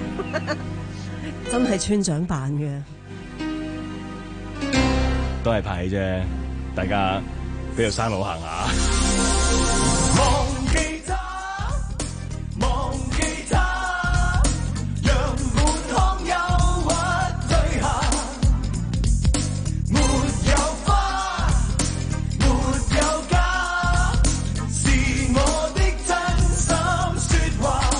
真係村長扮嘅。 都係拍戲啫，大家俾條山路行下。忘記他，忘記他，讓滿腔憂鬱退下。沒有花，沒有家，是我的真心說話。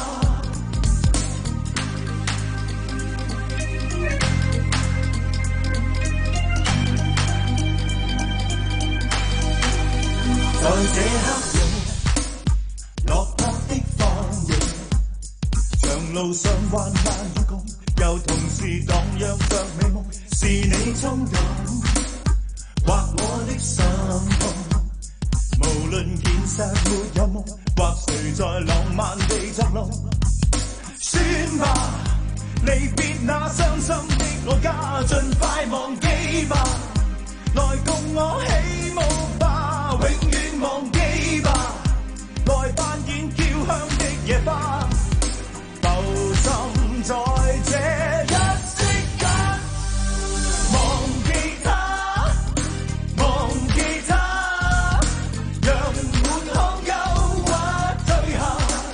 在這黑夜，落魄的放映，長路上患難與共，又同時蕩漾着美夢，是你衝動，或我的心痛。無論現實沒有夢，或誰在浪漫地作弄，算吧，離別那傷心的我家，盡快忘記吧，來共我起舞吧，永遠忘記吧，來扮演嬌香的野花，浮沉在這一息間，忘記他，忘記他，讓滿腔憂鬱退下，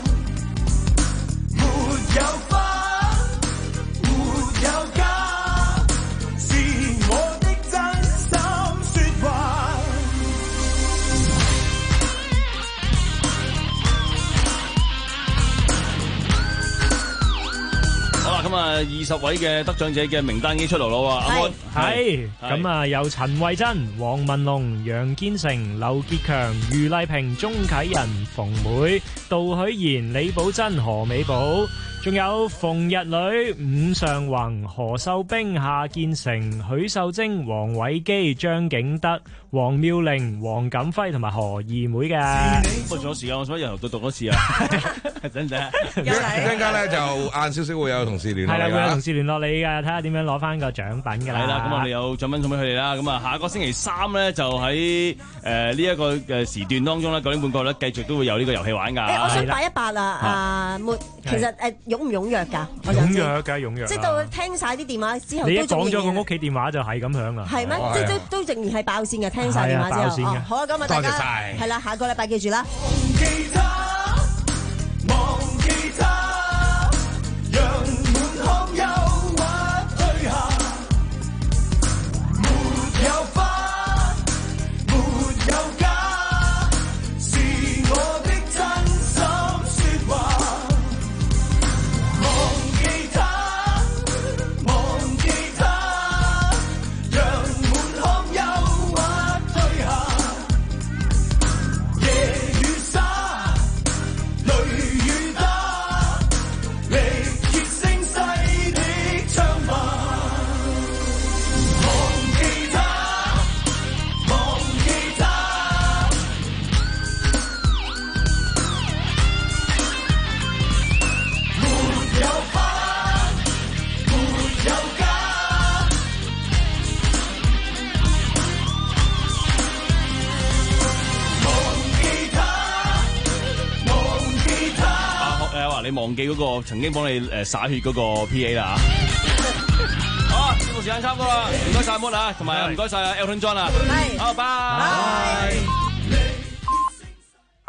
沒有花，沒有家，是我二十位嘅得獎者嘅名單已經出爐咯。阿安係咁啊，有陳慧珍、黃文龍、楊堅成、劉傑強、余麗萍、鐘啟仁、馮梅、杜許賢、李寶珍、何美寶。仲有馮日女、伍尚宏、何秀冰、夏建成、許秀貞、黃偉基、張景德、黃妙玲、黃錦輝同埋何二妹嘅。 不過仲有時間，我想由頭到讀一次啊！使唔使？ 一陣間咧就晏少少會有同事聯絡你。 係啦，會有同事聯絡你嘅，睇下點樣攞翻個獎品㗎啦。 係啦，咁我哋有獎品送俾佢哋啦。咁啊，下個星期三咧就喺誒呢一個嘅時段當中咧，九點半過咧繼續都會有呢個遊戲玩㗎。 誒，我想八一八啦，阿末，其實誒。踴唔踴躍㗎？ 踴躍梗係踴躍。 即係到聽晒啲電話之後， 你一講咗個屋企電話就係咁響啦。 係咩？即係都都仍然係爆線嘅，聽晒電話之後。 爆線嘅。 好啊，咁啊，大家係啦，下個禮拜記住啦。 你忘記嗰個曾經幫你誒灑血嗰個 P A 啦嚇。好，節目時間差唔多啦，唔該曬 Moon啊，同埋唔該曬 Elton John 啊，好，拜。